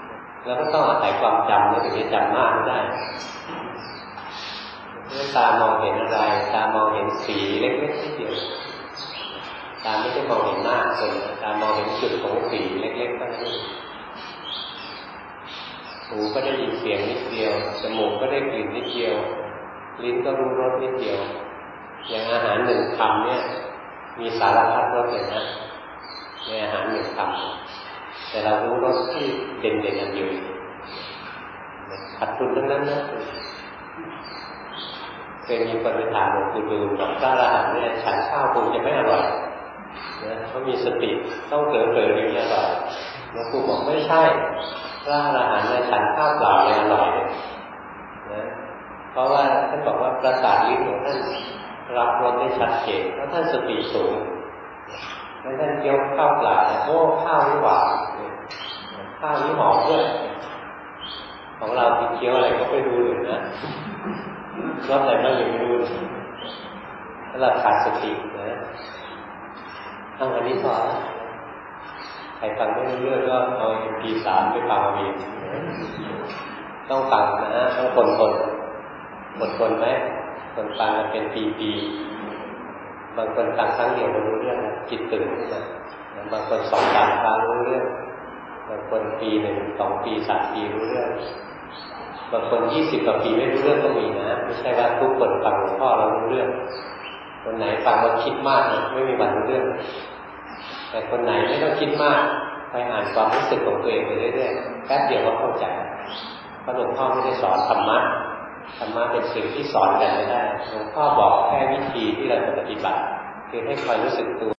แล้วก็ต้องอาศัยความจำแล้วถึงจะจำมากได้เมื่อตามองเห็นอะไรตามองเห็นสีเล็กๆนิดเดียวตาไม่ได้มองเห็นหน้าคนตามองเห็นจุดของสีเล็กๆเท่านั้นหูก็ได้ยินเสียงนิดเดียวจมูกก็ได้กลิ่นนิดเดียวลิ้นก็รู้รสนิดเดียวอย่างอาหารหนึ่งคำเนี่ยมีสารพัดรสเลยนะในอาหารหนึ่งคำแต่เรารู้รสที่เด่นๆอันอยู่ขัดทุนทั้งนั้นนะเคยมีคนไปถามหลวงปู่ดูลบอกพระอรหันต์เนี่ยฉันข้าวคงจะไม่อร่อยนะเขามีสติต้องเผลอๆถึงจะอร่อยหลวงปู่บอกไม่ใช่พระอรหันต์เนี่ยฉันข้าวเปล่าเลยอร่อยนะเพราะว่าท่านบอกว่าประสาทลิ้นของท่านรับรสได้ชัดเจนเพราะท่านสติสูงแล้วท่านเคี้ยวข้าวเปล่าโอ้ข้าวนี่หวานข้าวนี่หอมด้วยของเราที่เคี้ยวอะไรก็ไม่รู้เลยนะรสอะไรบ้างยังไม่รู้ถ้าเราขาดสตินะทั้งอันนี้พอใครฟังไม่รู้เรื่องก็เอา เอ็ม พี สาม ไปฟังเอาเองต้องฟังนะต้องคนคนคนคนไหมคนฟังมันเป็นปีๆบางคนฟังครั้งเดียวมันรู้เรื่องจิตตื่นขึ้นมาบางคนสองสามครั้งรู้เรื่องบางคนปีหนึ่งสองปีสามปีรู้เรื่องบางคนยี่สิบกว่าปีไม่รู้เรื่องก็มีนะไม่ใช่ว่าทุกคนฟังหลวงพ่อเรารู้เรื่องคนไหนฟังแล้วคิดมากนะไม่มีวันรู้เรื่องแต่คนไหนไม่ต้องคิดมากไปอ่านความรู้สึกของตัวเองไปเรื่อยๆแป๊บเดียวก็เข้าใจเพราะหลวงพ่อไม่ได้สอนธรรมะธรรมะเป็นสิ่งที่สอนกันไม่ได้หลวงพ่อบอกแค่วิธีที่เราจะปฏิบัติคือให้คอยรู้สึกตัว